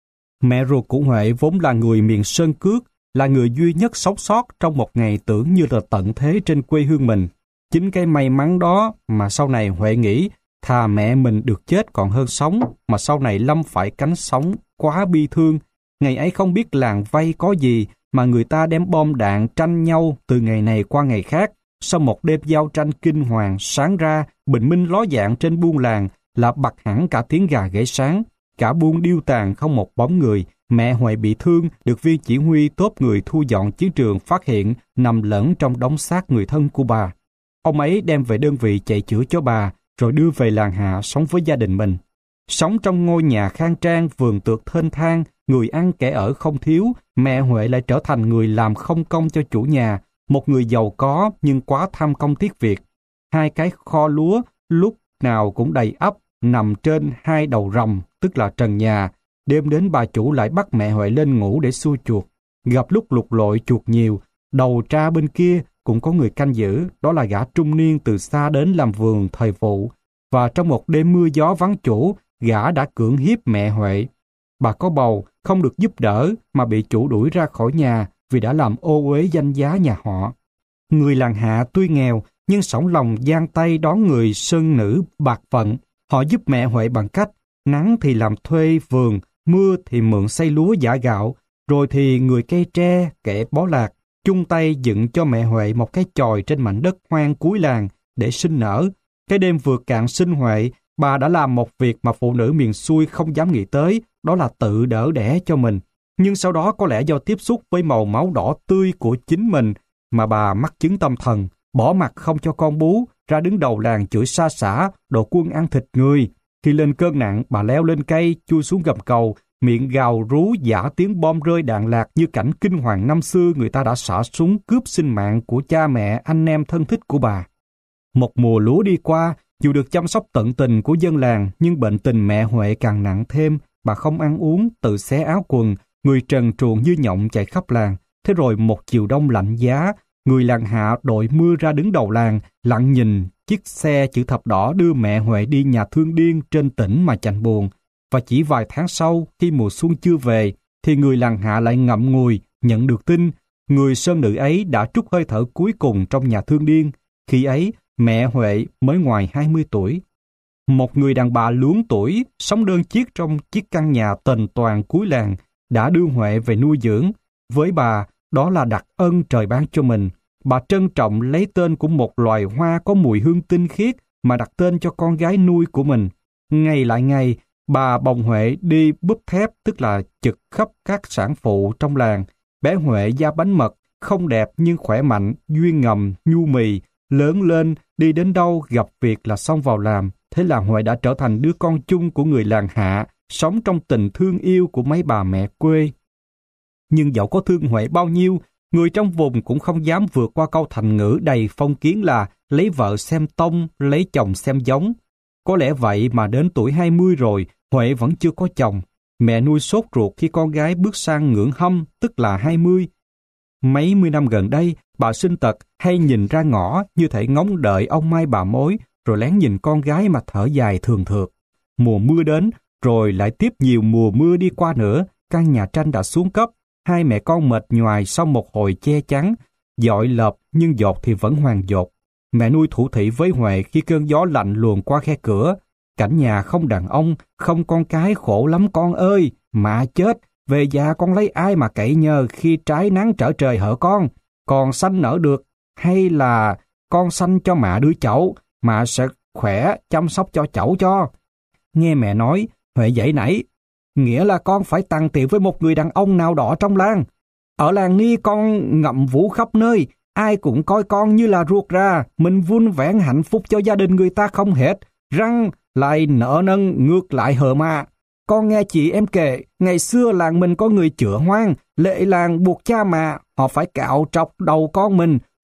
Speaker 1: Mẹ ruột của Huệ vốn là người miền Sơn Cước, là người duy nhất sống sót trong một ngày tưởng như là tận thế trên quê hương mình. Chính cái may mắn đó mà sau này Huệ nghĩ thà mẹ mình được chết còn hơn sống, mà sau này lâm phải cánh sống quá bi thương. Ngày ấy không biết làng vây có gì mà người ta đem bom đạn tranh nhau từ ngày này qua ngày khác. Sau một đêm giao tranh kinh hoàng, sáng ra bình minh ló dạng trên buôn làng là bật hẳn cả tiếng gà ghẻ sáng. Cả buôn điêu tàn không một bóng người. Mẹ Huệ bị thương, được viên chỉ huy tốt người thu dọn chiến trường phát hiện nằm lẫn trong đống xác người thân của bà. Ông ấy đem về đơn vị chạy chữa cho bà, rồi đưa về làng Hạ sống với gia đình mình. Sống trong ngôi nhà khang trang, vườn tược thênh thang, người ăn kẻ ở không thiếu, mẹ Huệ lại trở thành người làm không công cho chủ nhà, một người giàu có nhưng quá tham công tiếc việc. Hai cái kho lúa lúc nào cũng đầy ắp, nằm trên hai đầu rồng, tức là trần nhà. Đêm đến bà chủ lại bắt mẹ Huệ lên ngủ để xua chuột. Gặp lúc lục lội chuột nhiều, đầu tra bên kia cũng có người canh giữ, đó là gã trung niên từ xa đến làm vườn thời vụ. Và trong một đêm mưa gió vắng chủ, gã đã cưỡng hiếp mẹ Huệ. Bà có bầu, không được giúp đỡ mà bị chủ đuổi ra khỏi nhà vì đã làm ô uế danh giá nhà họ. Người làng Hạ tuy nghèo nhưng sổng lòng giang tay đón người sơn nữ bạc phận. Họ giúp mẹ Huệ bằng cách nắng thì làm thuê vườn, mưa thì mượn xây lúa giả gạo, rồi thì người cây tre, kẻ bó lạc, chung tay dựng cho mẹ Huệ một cái chòi trên mảnh đất hoang cuối làng để sinh nở. Cái đêm vừa cạn sinh Huệ, bà đã làm một việc mà phụ nữ miền xuôi không dám nghĩ tới, đó là tự đỡ đẻ cho mình. Nhưng sau đó có lẽ do tiếp xúc với màu máu đỏ tươi của chính mình mà bà mắc chứng tâm thần, bỏ mặc không cho con bú, ra đứng đầu làng chửi xa xả, đồ quân ăn thịt người. Khi lên cơn nặng, bà leo lên cây, chui xuống gầm cầu, miệng gào rú giả tiếng bom rơi đạn lạc như cảnh kinh hoàng năm xưa người ta đã xả súng cướp sinh mạng của cha mẹ, anh em thân thích của bà. Một mùa lúa đi qua, dù được chăm sóc tận tình của dân làng, nhưng bệnh tình mẹ Huệ càng nặng thêm. Bà không ăn uống, tự xé áo quần, người trần truồng như nhộng chạy khắp làng. Thế rồi một chiều đông lạnh giá, người làng Hạ đội mưa ra đứng đầu làng, lặng nhìn chiếc xe chữ thập đỏ đưa mẹ Huệ đi nhà thương điên trên tỉnh mà chạnh buồn. Và chỉ vài tháng sau, khi mùa xuân chưa về, thì người làng Hạ lại ngậm ngùi nhận được tin người sơn nữ ấy đã trút hơi thở cuối cùng trong nhà thương điên. Khi ấy, mẹ Huệ mới ngoài hai mươi tuổi. Một người đàn bà luống tuổi, sống đơn chiếc trong chiếc căn nhà tền toàn cuối làng, đã đưa Huệ về nuôi dưỡng. Với bà, đó là đặc ân trời ban cho mình. Bà trân trọng lấy tên của một loài hoa có mùi hương tinh khiết mà đặt tên cho con gái nuôi của mình. Ngày lại ngày, bà bồng Huệ đi búp thép, tức là chực khắp các sản phụ trong làng. Bé Huệ da bánh mật, không đẹp nhưng khỏe mạnh, duyên ngầm, nhu mì, lớn lên, đi đến đâu gặp việc là xong vào làm. Thế là Huệ đã trở thành đứa con chung của người làng Hạ, sống trong tình thương yêu của mấy bà mẹ quê. Nhưng dẫu có thương Huệ bao nhiêu, người trong vùng cũng không dám vượt qua câu thành ngữ đầy phong kiến là lấy vợ xem tông, lấy chồng xem giống. Có lẽ vậy mà đến tuổi hai mươi rồi, Huệ vẫn chưa có chồng. Mẹ nuôi sốt ruột khi con gái bước sang ngưỡng hâm, tức là hai mươi. Mấy mươi năm gần đây, bà sinh tật hay nhìn ra ngõ như thể ngóng đợi ông mai bà mối, rồi lén nhìn con gái mà thở dài thường thượt. Mùa mưa đến, rồi lại tiếp nhiều mùa mưa đi qua nữa, căn nhà tranh đã xuống cấp. Hai mẹ con mệt nhoài sau một hồi che chắn, dọi lợp nhưng dột thì vẫn hoàng dột. Mẹ nuôi thủ thỉ với Huệ khi cơn gió lạnh luồn qua khe cửa. Cảnh nhà không đàn ông, không con cái khổ lắm con ơi, mạ chết, về già con lấy ai mà cậy nhờ khi trái nắng trở trời hở con. Còn sanh nở được, hay là con sanh cho mạ đứa cháu, mạ sẽ khỏe chăm sóc cho cháu cho. Nghe mẹ nói, Huệ dậy nảy. Nghĩa là con phải tằn tiệu với một người đàn ông nào đó trong làng. Ở làng ni con ngậm vũ khắp nơi, ai cũng coi con như là ruột ra, mình vun vén hạnh phúc cho gia đình người ta không hết, răng lại nợ nần ngược lại hờ mà. Con nghe chị em kể, ngày xưa làng mình có người chữa hoang, lệ làng buộc cha mà, họ phải cạo trọc đầu con mình,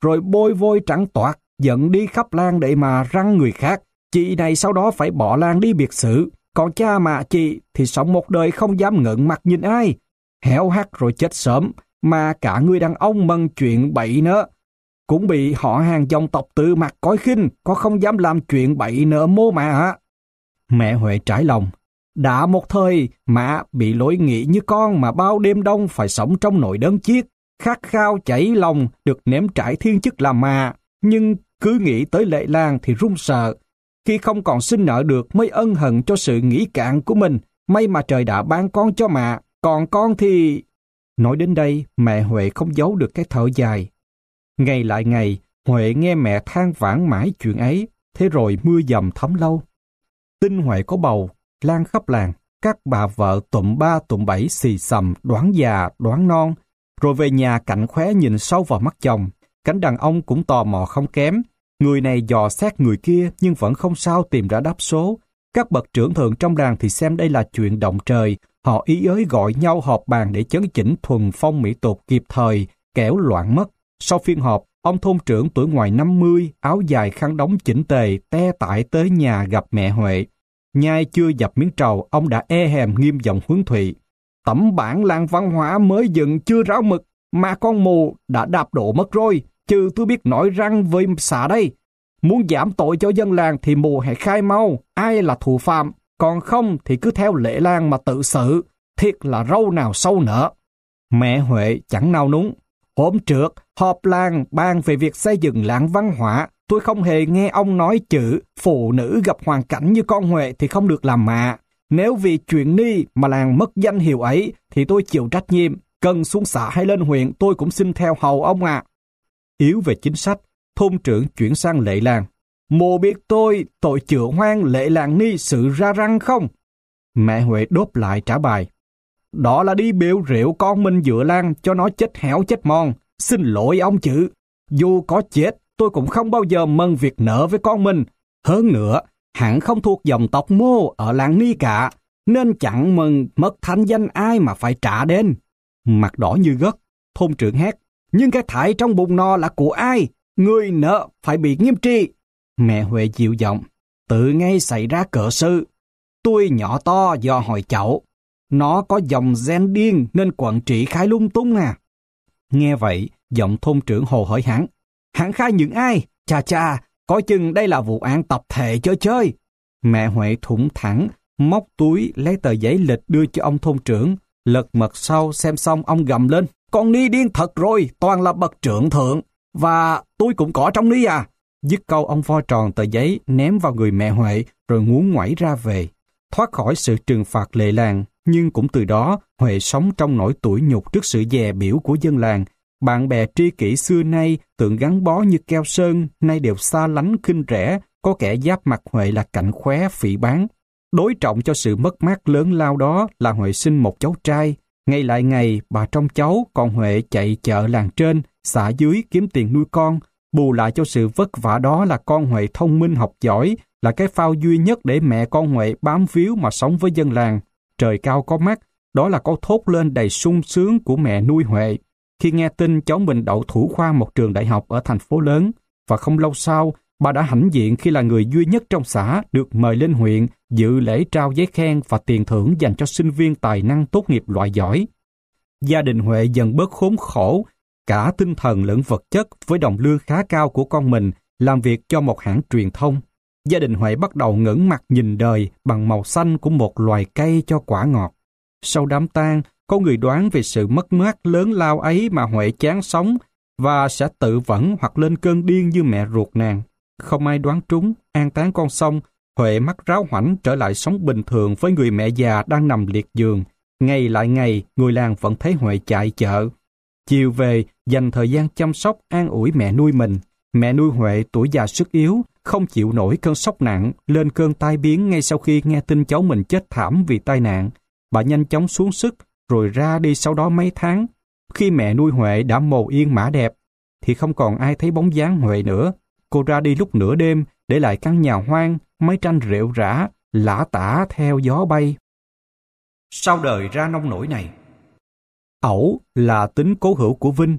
Speaker 2: rồi bôi vôi trắng toát, dẫn đi khắp làng để mà răng người khác. Chị này sau đó phải bỏ làng đi biệt xứ, còn cha mẹ chị thì sống một đời không dám ngẩng mặt nhìn ai. Héo hắt rồi chết sớm, mà cả người đàn ông mần chuyện bậy nữa. Cũng bị họ hàng dòng tộc tự mặt coi khinh, có không dám làm chuyện bậy nợ mô mà hả? Mẹ Huệ trải lòng. Đã một thời, mẹ bị lỗi nghĩ như con mà bao đêm đông phải sống trong nỗi đơn chiếc, khát khao chảy lòng được nếm trải thiên chức làm mà. Nhưng cứ nghĩ tới Lệ Lan thì run sợ. Khi không còn sinh nợ được mới ân hận cho sự nghĩ cạn của mình. May mà trời đã ban con cho mẹ, còn con thì... Nói đến đây, mẹ Huệ không giấu được cái thở dài. Ngày lại ngày, Huệ nghe mẹ than vãn mãi chuyện ấy, thế rồi mưa dầm thấm lâu. Tin Huệ có bầu, lan khắp làng, các bà vợ tụm ba tụm bảy xì xầm, đoán già, đoán non, rồi về nhà cạnh khóe nhìn sâu vào mắt chồng. Cánh đàn ông cũng tò mò không kém, người này dò xét người kia nhưng vẫn không sao tìm ra đáp số. Các bậc trưởng thượng trong làng thì xem đây là chuyện động trời, họ ý ới gọi nhau họp bàn để chấn chỉnh thuần phong mỹ tục kịp thời, kẻo loạn mất. Sau phiên họp, ông thôn trưởng tuổi ngoài năm mươi, áo dài khăn đóng chỉnh tề, te tải tới nhà gặp mẹ Huệ. Nhai chưa dập miếng trầu, ông đã e hèm nghiêm giọng huấn thụy. Tấm bản làng văn hóa mới dựng chưa ráo mực, mà con mù đã đạp đổ mất rồi, chứ tôi biết nói răng với xã đây. Muốn giảm tội cho dân làng thì mù hãy khai mau, ai là thủ phạm, còn không thì cứ theo lệ làng mà tự xử, thiệt là râu nào sâu nở. Mẹ Huệ chẳng nao núng. Hôm trước, họp làng bàn về việc xây dựng làng văn hóa, tôi không hề nghe ông nói chữ phụ nữ gặp hoàn cảnh như con Huệ thì không được làm mạ. Nếu vì chuyện ni mà làng mất danh hiệu ấy thì tôi chịu trách nhiệm, cần xuống xã hay lên huyện tôi cũng xin theo hầu ông ạ. À. Yếu về chính sách, thôn trưởng chuyển sang lệ làng. Mô biết tôi tội chữa hoang lệ làng ni sự ra răng không? Mẹ Huệ đốt lại trả bài. Đó là đi biểu rượu con mình dựa làng cho nó chết héo chết mòn. Xin lỗi ông chữ. Dù có chết, tôi cũng không bao giờ mừng việc nợ với con mình. Hơn nữa, hẳn không thuộc dòng tộc Mô ở làng ni cả, nên chẳng mừng mất thanh danh ai mà phải trả đến. Mặt đỏ như gấc, thôn trưởng hét. Nhưng cái thải trong bụng no là của ai? Người nợ phải bị nghiêm trị. Mẹ Huệ dịu giọng. Tự ngay xảy ra cỡ sự. Tôi nhỏ to do hỏi cháu. Nó có dòng gen điên nên quận trị khai lung tung à. Nghe vậy, giọng thôn trưởng hồ hởi hẳn. Hẳn khai những ai? Chà chà, coi chừng đây là vụ án tập thể chơi chơi. Mẹ Huệ thủng thẳng, móc túi lấy tờ giấy lịch đưa cho ông thôn trưởng. Lật mật sau xem xong ông gầm lên. Con ni điên thật rồi, toàn là bậc trưởng thượng. Và tôi cũng có trong ni à. Dứt câu ông vo tròn tờ giấy ném vào người mẹ Huệ rồi muốn ngoảy ra về. Thoát khỏi sự trừng phạt lệ làng, nhưng cũng từ đó Huệ sống trong nỗi tủi nhục trước sự dè biểu của dân làng. Bạn bè tri kỷ xưa nay tưởng gắn bó như keo sơn, nay đều xa lánh khinh rẻ, có kẻ giáp mặt Huệ là cạnh khóe phỉ báng. Đối trọng cho sự mất mát lớn lao đó là Huệ sinh một cháu trai. Ngày lại ngày, bà trông cháu, còn Huệ chạy chợ làng trên, xã dưới kiếm tiền nuôi con. Bù lại cho sự vất vả đó là con Huệ thông minh học giỏi, là cái phao duy nhất để mẹ con Huệ bám víu mà sống với dân làng. Trời cao có mắt, đó là câu thốt lên đầy sung sướng của mẹ nuôi Huệ. Khi nghe tin cháu mình đậu thủ khoa một trường đại học ở thành phố lớn, và không lâu sau, bà đã hãnh diện khi là người duy nhất trong xã được mời lên huyện dự lễ trao giấy khen và tiền thưởng dành cho sinh viên tài năng tốt nghiệp loại giỏi. Gia đình Huệ dần bớt khốn khổ, cả tinh thần lẫn vật chất với đồng lương khá cao của con mình làm việc cho một hãng truyền thông. Gia đình Huệ bắt đầu ngẩng mặt nhìn đời bằng màu xanh của một loài cây cho quả ngọt. Sau đám tang, có người đoán về sự mất mát lớn lao ấy mà Huệ chán sống và sẽ tự vẫn hoặc lên cơn điên như mẹ ruột nàng. Không ai đoán trúng, an táng con xong, Huệ mắt ráo hoảnh trở lại sống bình thường với người mẹ già đang nằm liệt giường. Ngày lại ngày, người làng vẫn thấy Huệ chạy chợ. Chiều về, dành thời gian chăm sóc, an ủi mẹ nuôi mình. Mẹ nuôi Huệ tuổi già sức yếu, không chịu nổi cơn sốc nặng, lên cơn tai biến ngay sau khi nghe tin cháu mình chết thảm vì tai nạn. Bà nhanh chóng xuống sức, rồi ra đi sau đó mấy tháng. Khi mẹ nuôi Huệ đã mồ yên mã đẹp, thì không còn ai thấy bóng dáng Huệ nữa. Cô ra đi lúc nửa đêm, để lại căn nhà hoang, mấy tranh rệu rã, lả tả theo gió bay. Sao đời ra nông nổi này? Ẩu là tính cố hữu của Vinh.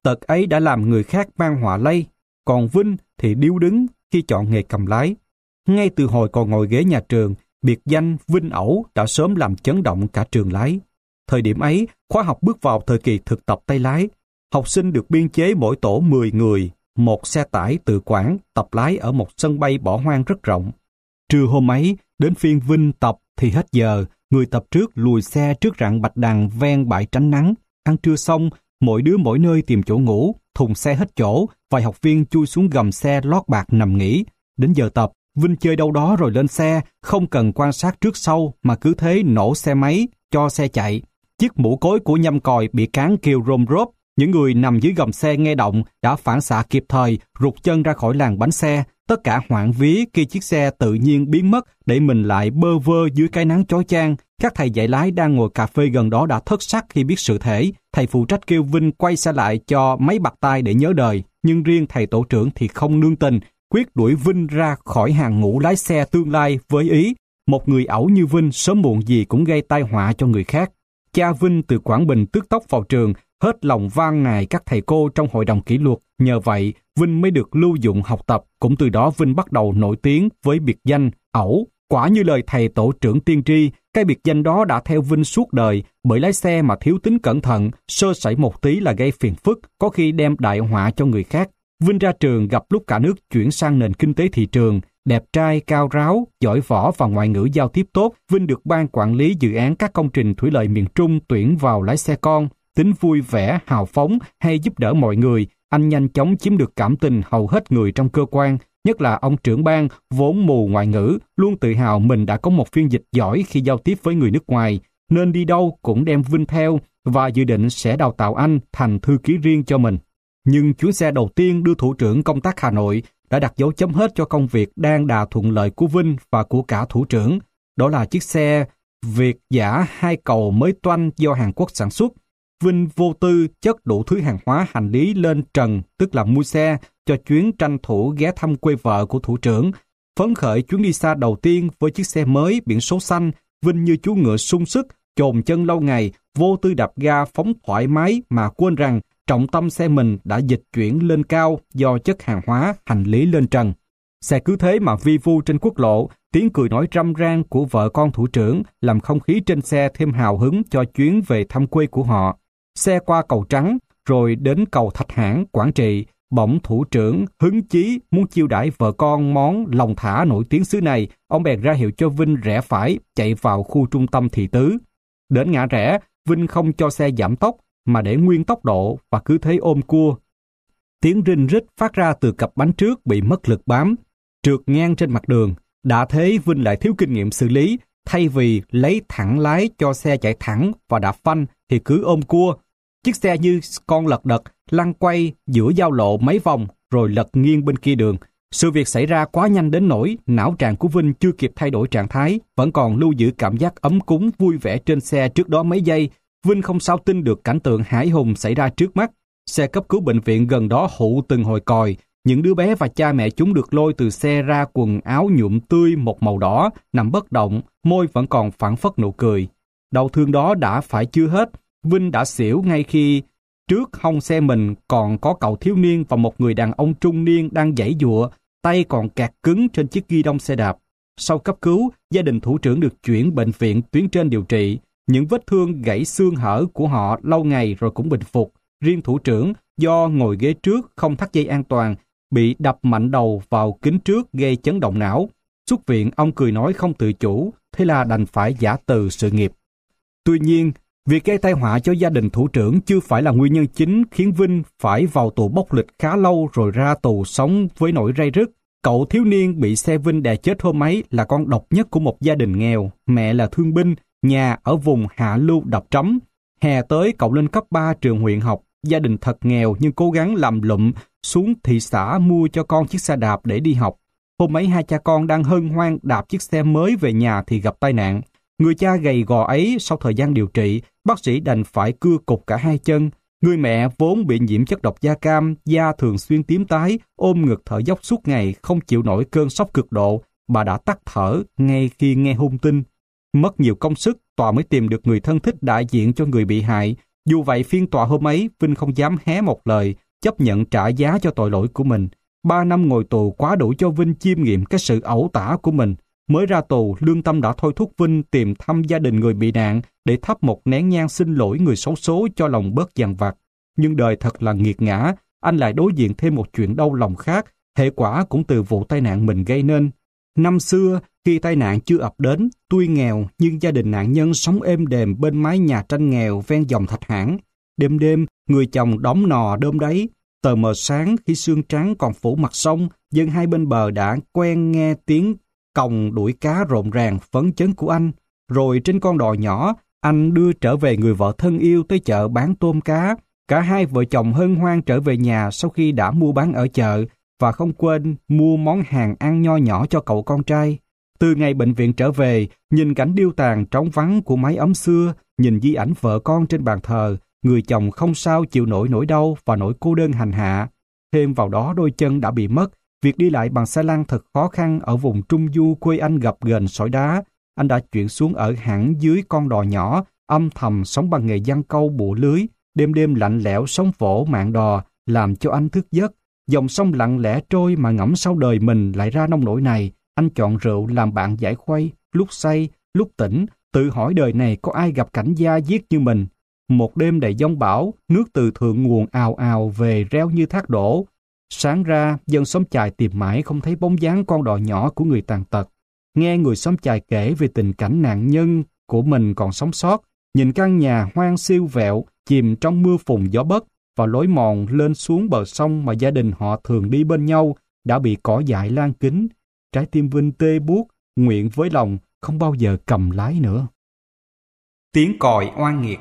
Speaker 2: tật ấy đã làm người khác mang họa lây, còn Vinh thì điêu đứng khi chọn nghề cầm lái. Ngay từ hồi còn ngồi ghế nhà trường, biệt danh Vinh ẩu đã sớm làm chấn động cả trường lái. Thời điểm ấy, khóa học bước vào thời kỳ thực tập tay lái. Học sinh được biên chế mỗi tổ mười người, một xe tải tự quản tập lái ở một sân bay bỏ hoang rất rộng. Trưa hôm ấy, đến phiên Vinh tập thì hết giờ, người tập trước lùi xe trước rặng bạch đằng ven bãi tránh nắng. Ăn trưa xong, mỗi đứa mỗi nơi tìm chỗ ngủ, thùng xe hết chỗ, vài học viên chui xuống gầm xe lót bạc nằm nghỉ. Đến giờ tập, Vinh chơi đâu đó rồi lên xe, không cần quan sát trước sau mà cứ thế nổ xe máy, cho xe chạy. Chiếc mũ cối của nhâm còi bị cán kêu rôm rốp. Những người nằm dưới gầm xe nghe động đã phản xạ kịp thời, rụt chân ra khỏi làn bánh xe. Tất cả hoảng vía khi chiếc xe tự nhiên biến mất để mình lại bơ vơ dưới cái nắng chói chang. Các thầy dạy lái đang ngồi cà phê gần đó đã thất sắc khi biết sự thể. Thầy phụ trách kêu Vinh quay xe lại cho mấy bạt tai để nhớ đời. Nhưng riêng thầy tổ trưởng thì không nương tình, quyết đuổi Vinh ra khỏi hàng ngũ lái xe tương lai với ý một người ẩu như Vinh sớm muộn gì cũng gây tai họa cho người khác. Cha Vinh từ Quảng Bình tức tốc vào trường, hết lòng van nài các thầy cô trong hội đồng kỷ luật. Nhờ vậy, Vinh mới được lưu dụng học tập. Cũng từ đó Vinh bắt đầu nổi tiếng với biệt danh ẩu. Quả như lời thầy tổ trưởng tiên tri, cái biệt danh đó đã theo Vinh suốt đời, bởi lái xe mà thiếu tính cẩn thận, sơ sẩy một tí là gây phiền phức, có khi đem đại họa cho người khác. Vinh ra trường gặp lúc cả nước chuyển sang nền kinh tế thị trường, đẹp trai, cao ráo, giỏi võ và ngoại ngữ giao tiếp tốt. Vinh được ban quản lý dự án các công trình thủy lợi miền Trung tuyển vào lái xe con. Tính vui vẻ, hào phóng hay giúp đỡ mọi người, anh nhanh chóng chiếm được cảm tình hầu hết người trong cơ quan, nhất là ông trưởng ban vốn mù ngoại ngữ, luôn tự hào mình đã có một phiên dịch giỏi khi giao tiếp với người nước ngoài, nên đi đâu cũng đem Vinh theo và dự định sẽ đào tạo anh thành thư ký riêng cho mình. Nhưng chuyến xe đầu tiên đưa thủ trưởng công tác Hà Nội đã đặt dấu chấm hết cho công việc đang đà thuận lợi của Vinh và của cả thủ trưởng. Đó là chiếc xe Việt giả hai cầu mới toanh do Hàn Quốc sản xuất. Vinh vô tư chất đủ thứ hàng hóa hành lý lên trần, tức là mua xe, cho chuyến tranh thủ ghé thăm quê vợ của thủ trưởng. Phấn khởi chuyến đi xa đầu tiên với chiếc xe mới biển số xanh, Vinh như chú ngựa sung sức, chồm chân lâu ngày, vô tư đạp ga phóng thoải mái mà quên rằng trọng tâm xe mình đã dịch chuyển lên cao do chất hàng hóa hành lý lên trần. Xe cứ thế mà vi vu trên quốc lộ, tiếng cười nói râm ran của vợ con thủ trưởng làm không khí trên xe thêm hào hứng cho chuyến về thăm quê của họ. Xe qua cầu Trắng, rồi đến cầu Thạch Hãn, Quảng Trị, bỗng thủ trưởng hứng chí muốn chiêu đãi vợ con món lòng thả nổi tiếng xứ này, ông bèn ra hiệu cho Vinh rẽ phải, chạy vào khu trung tâm thị tứ. Đến ngã rẽ, Vinh không cho xe giảm tốc, mà để nguyên tốc độ và cứ thế ôm cua. Tiếng rinh rít phát ra từ cặp bánh trước bị mất lực bám, trượt ngang trên mặt đường. Đã thế Vinh lại thiếu kinh nghiệm xử lý, thay vì lấy thẳng lái cho xe chạy thẳng và đạp phanh thì cứ ôm cua. Chiếc xe như con lật đật, lăn quay giữa giao lộ mấy vòng rồi lật nghiêng bên kia đường. Sự việc xảy ra quá nhanh đến nỗi não trạng của Vinh chưa kịp thay đổi trạng thái, vẫn còn lưu giữ cảm giác ấm cúng vui vẻ trên xe trước đó mấy giây. Vinh không sao tin được cảnh tượng hãi hùng xảy ra trước mắt. Xe cấp cứu bệnh viện gần đó hụ từng hồi còi. Những đứa bé và cha mẹ chúng được lôi từ xe ra quần áo nhuộm tươi một màu đỏ, nằm bất động, môi vẫn còn phảng phất nụ cười. Đau thương đó đã phải chưa hết. Vinh đã xỉu ngay khi trước hông xe mình còn có cậu thiếu niên và một người đàn ông trung niên đang giãy giụa, tay còn kẹt cứng trên chiếc ghi đông xe đạp. Sau cấp cứu, gia đình thủ trưởng được chuyển bệnh viện tuyến trên điều trị. Những vết thương gãy xương hở của họ lâu ngày rồi cũng bình phục. Riêng thủ trưởng, do ngồi ghế trước không thắt dây an toàn, bị đập mạnh đầu vào kính trước gây chấn động não. Xuất viện, ông cười nói không tự chủ, thế là đành phải giã từ sự nghiệp. Tuy nhiên, việc gây tai họa cho gia đình thủ trưởng chưa phải là nguyên nhân chính khiến Vinh phải vào tù bốc lịch khá lâu rồi ra tù sống với nỗi ray rứt. Cậu thiếu niên bị xe Vinh đè chết hôm ấy là con độc nhất của một gia đình nghèo, mẹ là thương binh, nhà ở vùng hạ lưu Đập Trắm. Hè tới cậu lên cấp ba trường huyện học, gia đình thật nghèo nhưng cố gắng làm lụm xuống thị xã mua cho con chiếc xe đạp để đi học. Hôm ấy hai cha con đang hân hoan đạp chiếc xe mới về nhà thì gặp tai nạn. Người cha gầy gò ấy sau thời gian điều trị, bác sĩ đành phải cưa cụt cả hai chân. Người mẹ vốn bị nhiễm chất độc da cam, da thường xuyên tím tái, ôm ngực thở dốc suốt ngày, không chịu nổi cơn sốc cực độ. Bà đã tắt thở ngay khi nghe hung tin. Mất nhiều công sức, tòa mới tìm được người thân thích đại diện cho người bị hại. Dù vậy, phiên tòa hôm ấy, Vinh không dám hé một lời, chấp nhận trả giá cho tội lỗi của mình. Ba năm ngồi tù quá đủ cho Vinh chiêm nghiệm cái sự ẩu tả của mình. Mới ra tù, lương tâm đã thôi thúc Vinh tìm thăm gia đình người bị nạn để thắp một nén nhang xin lỗi người xấu số cho lòng bớt dằn vặt. Nhưng đời thật là nghiệt ngã, anh lại đối diện thêm một chuyện đau lòng khác, hệ quả cũng từ vụ tai nạn mình gây nên. Năm xưa, khi tai nạn chưa ập đến, tuy nghèo nhưng gia đình nạn nhân sống êm đềm bên mái nhà tranh nghèo ven dòng Thạch Hãn. Đêm đêm, người chồng đóng nò đơm đáy. Tờ mờ sáng khi sương trắng còn phủ mặt sông, dân hai bên bờ đã quen nghe tiếng còng đuổi cá rộn ràng phấn chấn của anh. Rồi trên con đò nhỏ, anh đưa trở về người vợ thân yêu tới chợ bán tôm cá. Cả hai vợ chồng hân hoan trở về nhà sau khi đã mua bán ở chợ và không quên mua món hàng ăn nho nhỏ cho cậu con trai. Từ ngày bệnh viện trở về, nhìn cảnh điêu tàn trống vắng của mái ấm xưa, nhìn di ảnh vợ con trên bàn thờ, người chồng không sao chịu nổi nỗi đau và nỗi cô đơn hành hạ. Thêm vào đó đôi chân đã bị mất, việc đi lại bằng xe lăn thật khó khăn ở vùng trung du quê anh gập ghềnh sỏi đá. Anh đã chuyển xuống ở hẳn dưới con đò nhỏ, âm thầm sống bằng nghề giăng câu bủa lưới. Đêm đêm lạnh lẽo sóng vỗ mạng đò làm cho anh thức giấc. Dòng sông lặng lẽ trôi mà ngẫm sau đời mình lại ra nông nỗi này. Anh chọn rượu làm bạn giải khuây, lúc say, lúc tỉnh, tự hỏi đời này có ai gặp cảnh da diết như mình. Một đêm đầy giông bão, nước từ thượng nguồn ào ào về reo như thác đổ. Sáng ra, dân xóm chài tìm mãi không thấy bóng dáng con đò nhỏ của người tàn tật. Nghe người xóm chài kể về tình cảnh nạn nhân của mình còn sống sót, nhìn căn nhà hoang siêu vẹo, chìm trong mưa phùn gió bấc và lối mòn lên xuống bờ sông mà gia đình họ thường đi bên nhau đã bị cỏ dại lan kín. Trái tim Vinh tê buốt, nguyện với lòng không bao giờ cầm lái nữa. Tiếng còi oan nghiệt.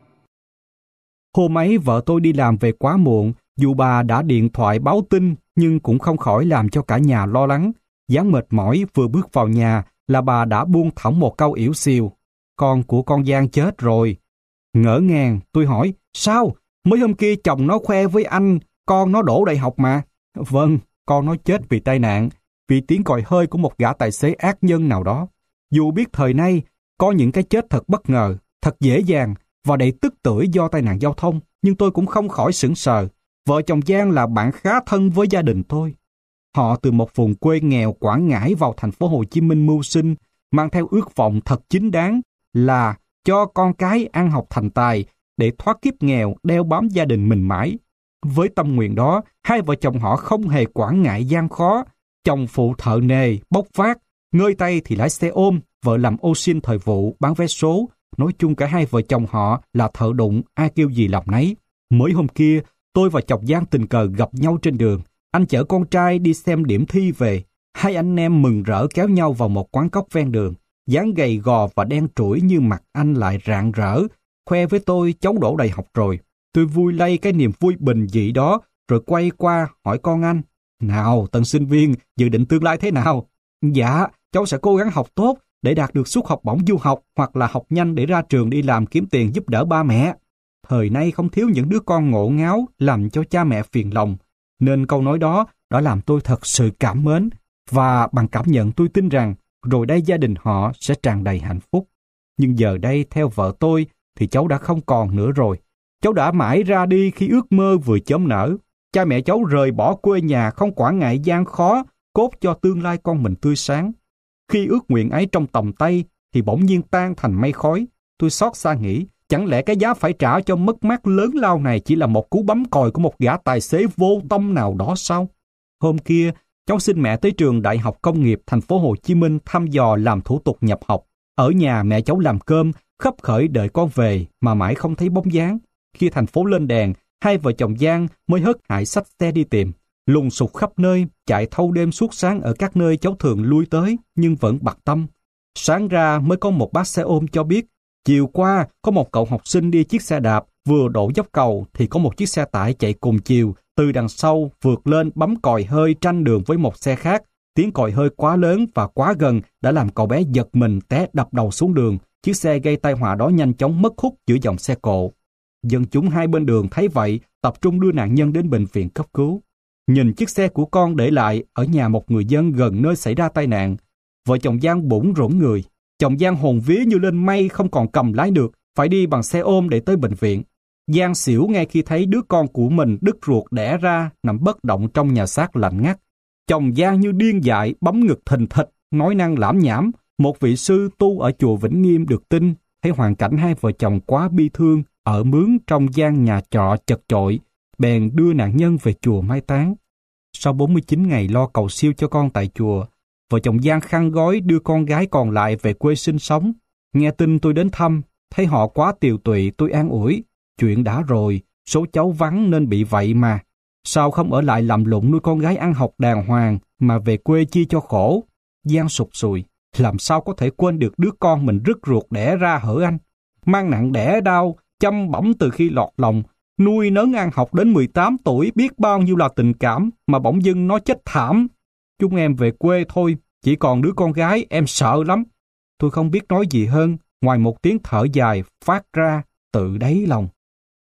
Speaker 2: Hôm ấy vợ tôi đi làm về quá muộn, dù bà đã điện thoại báo tin nhưng cũng không khỏi làm cho cả nhà lo lắng. Dáng mệt mỏi vừa bước vào nhà là bà đã buông thõng một câu ỉu xìu: con của con Giang chết rồi. Ngỡ ngàng, tôi hỏi: sao? Mới hôm kia chồng nó khoe với anh con nó đỗ đại học mà. Vâng, con nó chết vì tai nạn, vì tiếng còi hơi của một gã tài xế ác nhân nào đó. Dù biết thời nay có những cái chết thật bất ngờ, thật dễ dàng và đầy tức tưởi do tai nạn giao thông, nhưng tôi cũng không khỏi sững sờ. Vợ chồng Giang là bạn khá thân với gia đình tôi. Họ từ một vùng quê nghèo Quảng Ngãi vào thành phố Hồ Chí Minh mưu sinh, mang theo ước vọng thật chính đáng là cho con cái ăn học thành tài để thoát kiếp nghèo đeo bám gia đình mình mãi. Với tâm nguyện đó, hai vợ chồng họ không hề quản ngại gian khó. Chồng phụ thợ nề, bốc vác, ngơi tay thì lái xe ôm, vợ làm ô sin thời vụ, bán vé số. Nói chung cả hai vợ chồng họ là thợ đụng, ai kêu gì làm nấy. Mới hôm kia, tôi và chồng Giang tình cờ gặp nhau trên đường. Anh chở con trai đi xem điểm thi về. Hai anh em mừng rỡ kéo nhau vào một quán cóc ven đường. Dáng gầy gò và đen trũi như mặt anh lại rạng rỡ, khoe với tôi cháu đỗ đại học rồi. Tôi vui lây cái niềm vui bình dị đó, rồi quay qua hỏi con anh: nào, tân sinh viên, dự định tương lai thế nào? Dạ, cháu sẽ cố gắng học tốt để đạt được suất học bổng du học, hoặc là học nhanh để ra trường đi làm kiếm tiền giúp đỡ ba mẹ. Thời nay không thiếu những đứa con ngộ ngáo làm cho cha mẹ phiền lòng, nên câu nói đó đã làm tôi thật sự cảm mến, và bằng cảm nhận tôi tin rằng rồi đây gia đình họ sẽ tràn đầy hạnh phúc. Nhưng giờ đây theo vợ tôi thì cháu đã không còn nữa rồi. Cháu đã mãi ra đi khi ước mơ vừa chớm nở. Cha mẹ cháu rời bỏ quê nhà không quản ngại gian khó, cốt cho tương lai con mình tươi sáng. Khi ước nguyện ấy trong tầm tay thì bỗng nhiên tan thành mây khói. Tôi xót xa nghĩ, chẳng lẽ cái giá phải trả cho mất mát lớn lao này chỉ là một cú bấm còi của một gã tài xế vô tâm nào đó sao? Hôm kia, cháu xin mẹ tới trường Đại học Công nghiệp thành phố Hồ Chí Minh thăm dò làm thủ tục nhập học. Ở nhà mẹ cháu làm cơm, khấp khởi đợi con về mà mãi không thấy bóng dáng. Khi thành phố lên đèn, hai vợ chồng Giang mới hớt hải xách xe đi tìm. Lùng sục khắp nơi, chạy thâu đêm suốt sáng ở các nơi cháu thường lui tới, nhưng vẫn bặt tâm. Sáng ra mới có một bác xe ôm cho biết, chiều qua có một cậu học sinh đi chiếc xe đạp, vừa đổ dốc cầu thì có một chiếc xe tải chạy cùng chiều, từ đằng sau vượt lên bấm còi hơi tranh đường với một xe khác. Tiếng còi hơi quá lớn và quá gần đã làm cậu bé giật mình té đập đầu xuống đường. Chiếc xe gây tai họa đó nhanh chóng mất hút giữa dòng xe cộ. Dân chúng hai bên đường thấy vậy, tập trung đưa nạn nhân đến bệnh viện cấp cứu. Nhìn chiếc xe của con để lại ở nhà một người dân gần nơi xảy ra tai nạn, vợ chồng Giang bủn rủn người. Chồng Giang hồn vía như lên mây không còn cầm lái được, phải đi bằng xe ôm để tới bệnh viện. Giang xỉu ngay khi thấy đứa con của mình đứt ruột đẻ ra nằm bất động trong nhà xác lạnh ngắt. Chồng Giang như điên dại, bấm ngực thình thịch, nói năng lảm nhảm. Một vị sư tu ở chùa Vĩnh Nghiêm được tin, thấy hoàn cảnh hai vợ chồng quá bi thương, ở mướn trong gian nhà trọ chật chội, bèn đưa nạn nhân về chùa mai táng. Sau bốn mươi chín ngày lo cầu siêu cho con tại chùa, vợ chồng Giang khăn gói đưa con gái còn lại về quê sinh sống. Nghe tin tôi đến thăm, thấy họ quá tiều tụy, tôi an ủi. Chuyện đã rồi, số cháu vắng nên bị vậy mà. Sao không ở lại làm lụng nuôi con gái ăn học đàng hoàng mà về quê chi cho khổ? Giang sụt sùi, làm sao có thể quên được đứa con mình rứt ruột đẻ ra hở anh? Mang nặng đẻ đau, chăm bẵm từ khi lọt lòng, nuôi nấng ăn học đến mười tám tuổi, biết bao nhiêu là tình cảm mà bỗng dưng nó chết thảm. Chúng em về quê thôi, chỉ còn đứa con gái, em sợ lắm. Tôi không biết nói gì hơn, ngoài một tiếng thở dài phát ra từ đáy lòng.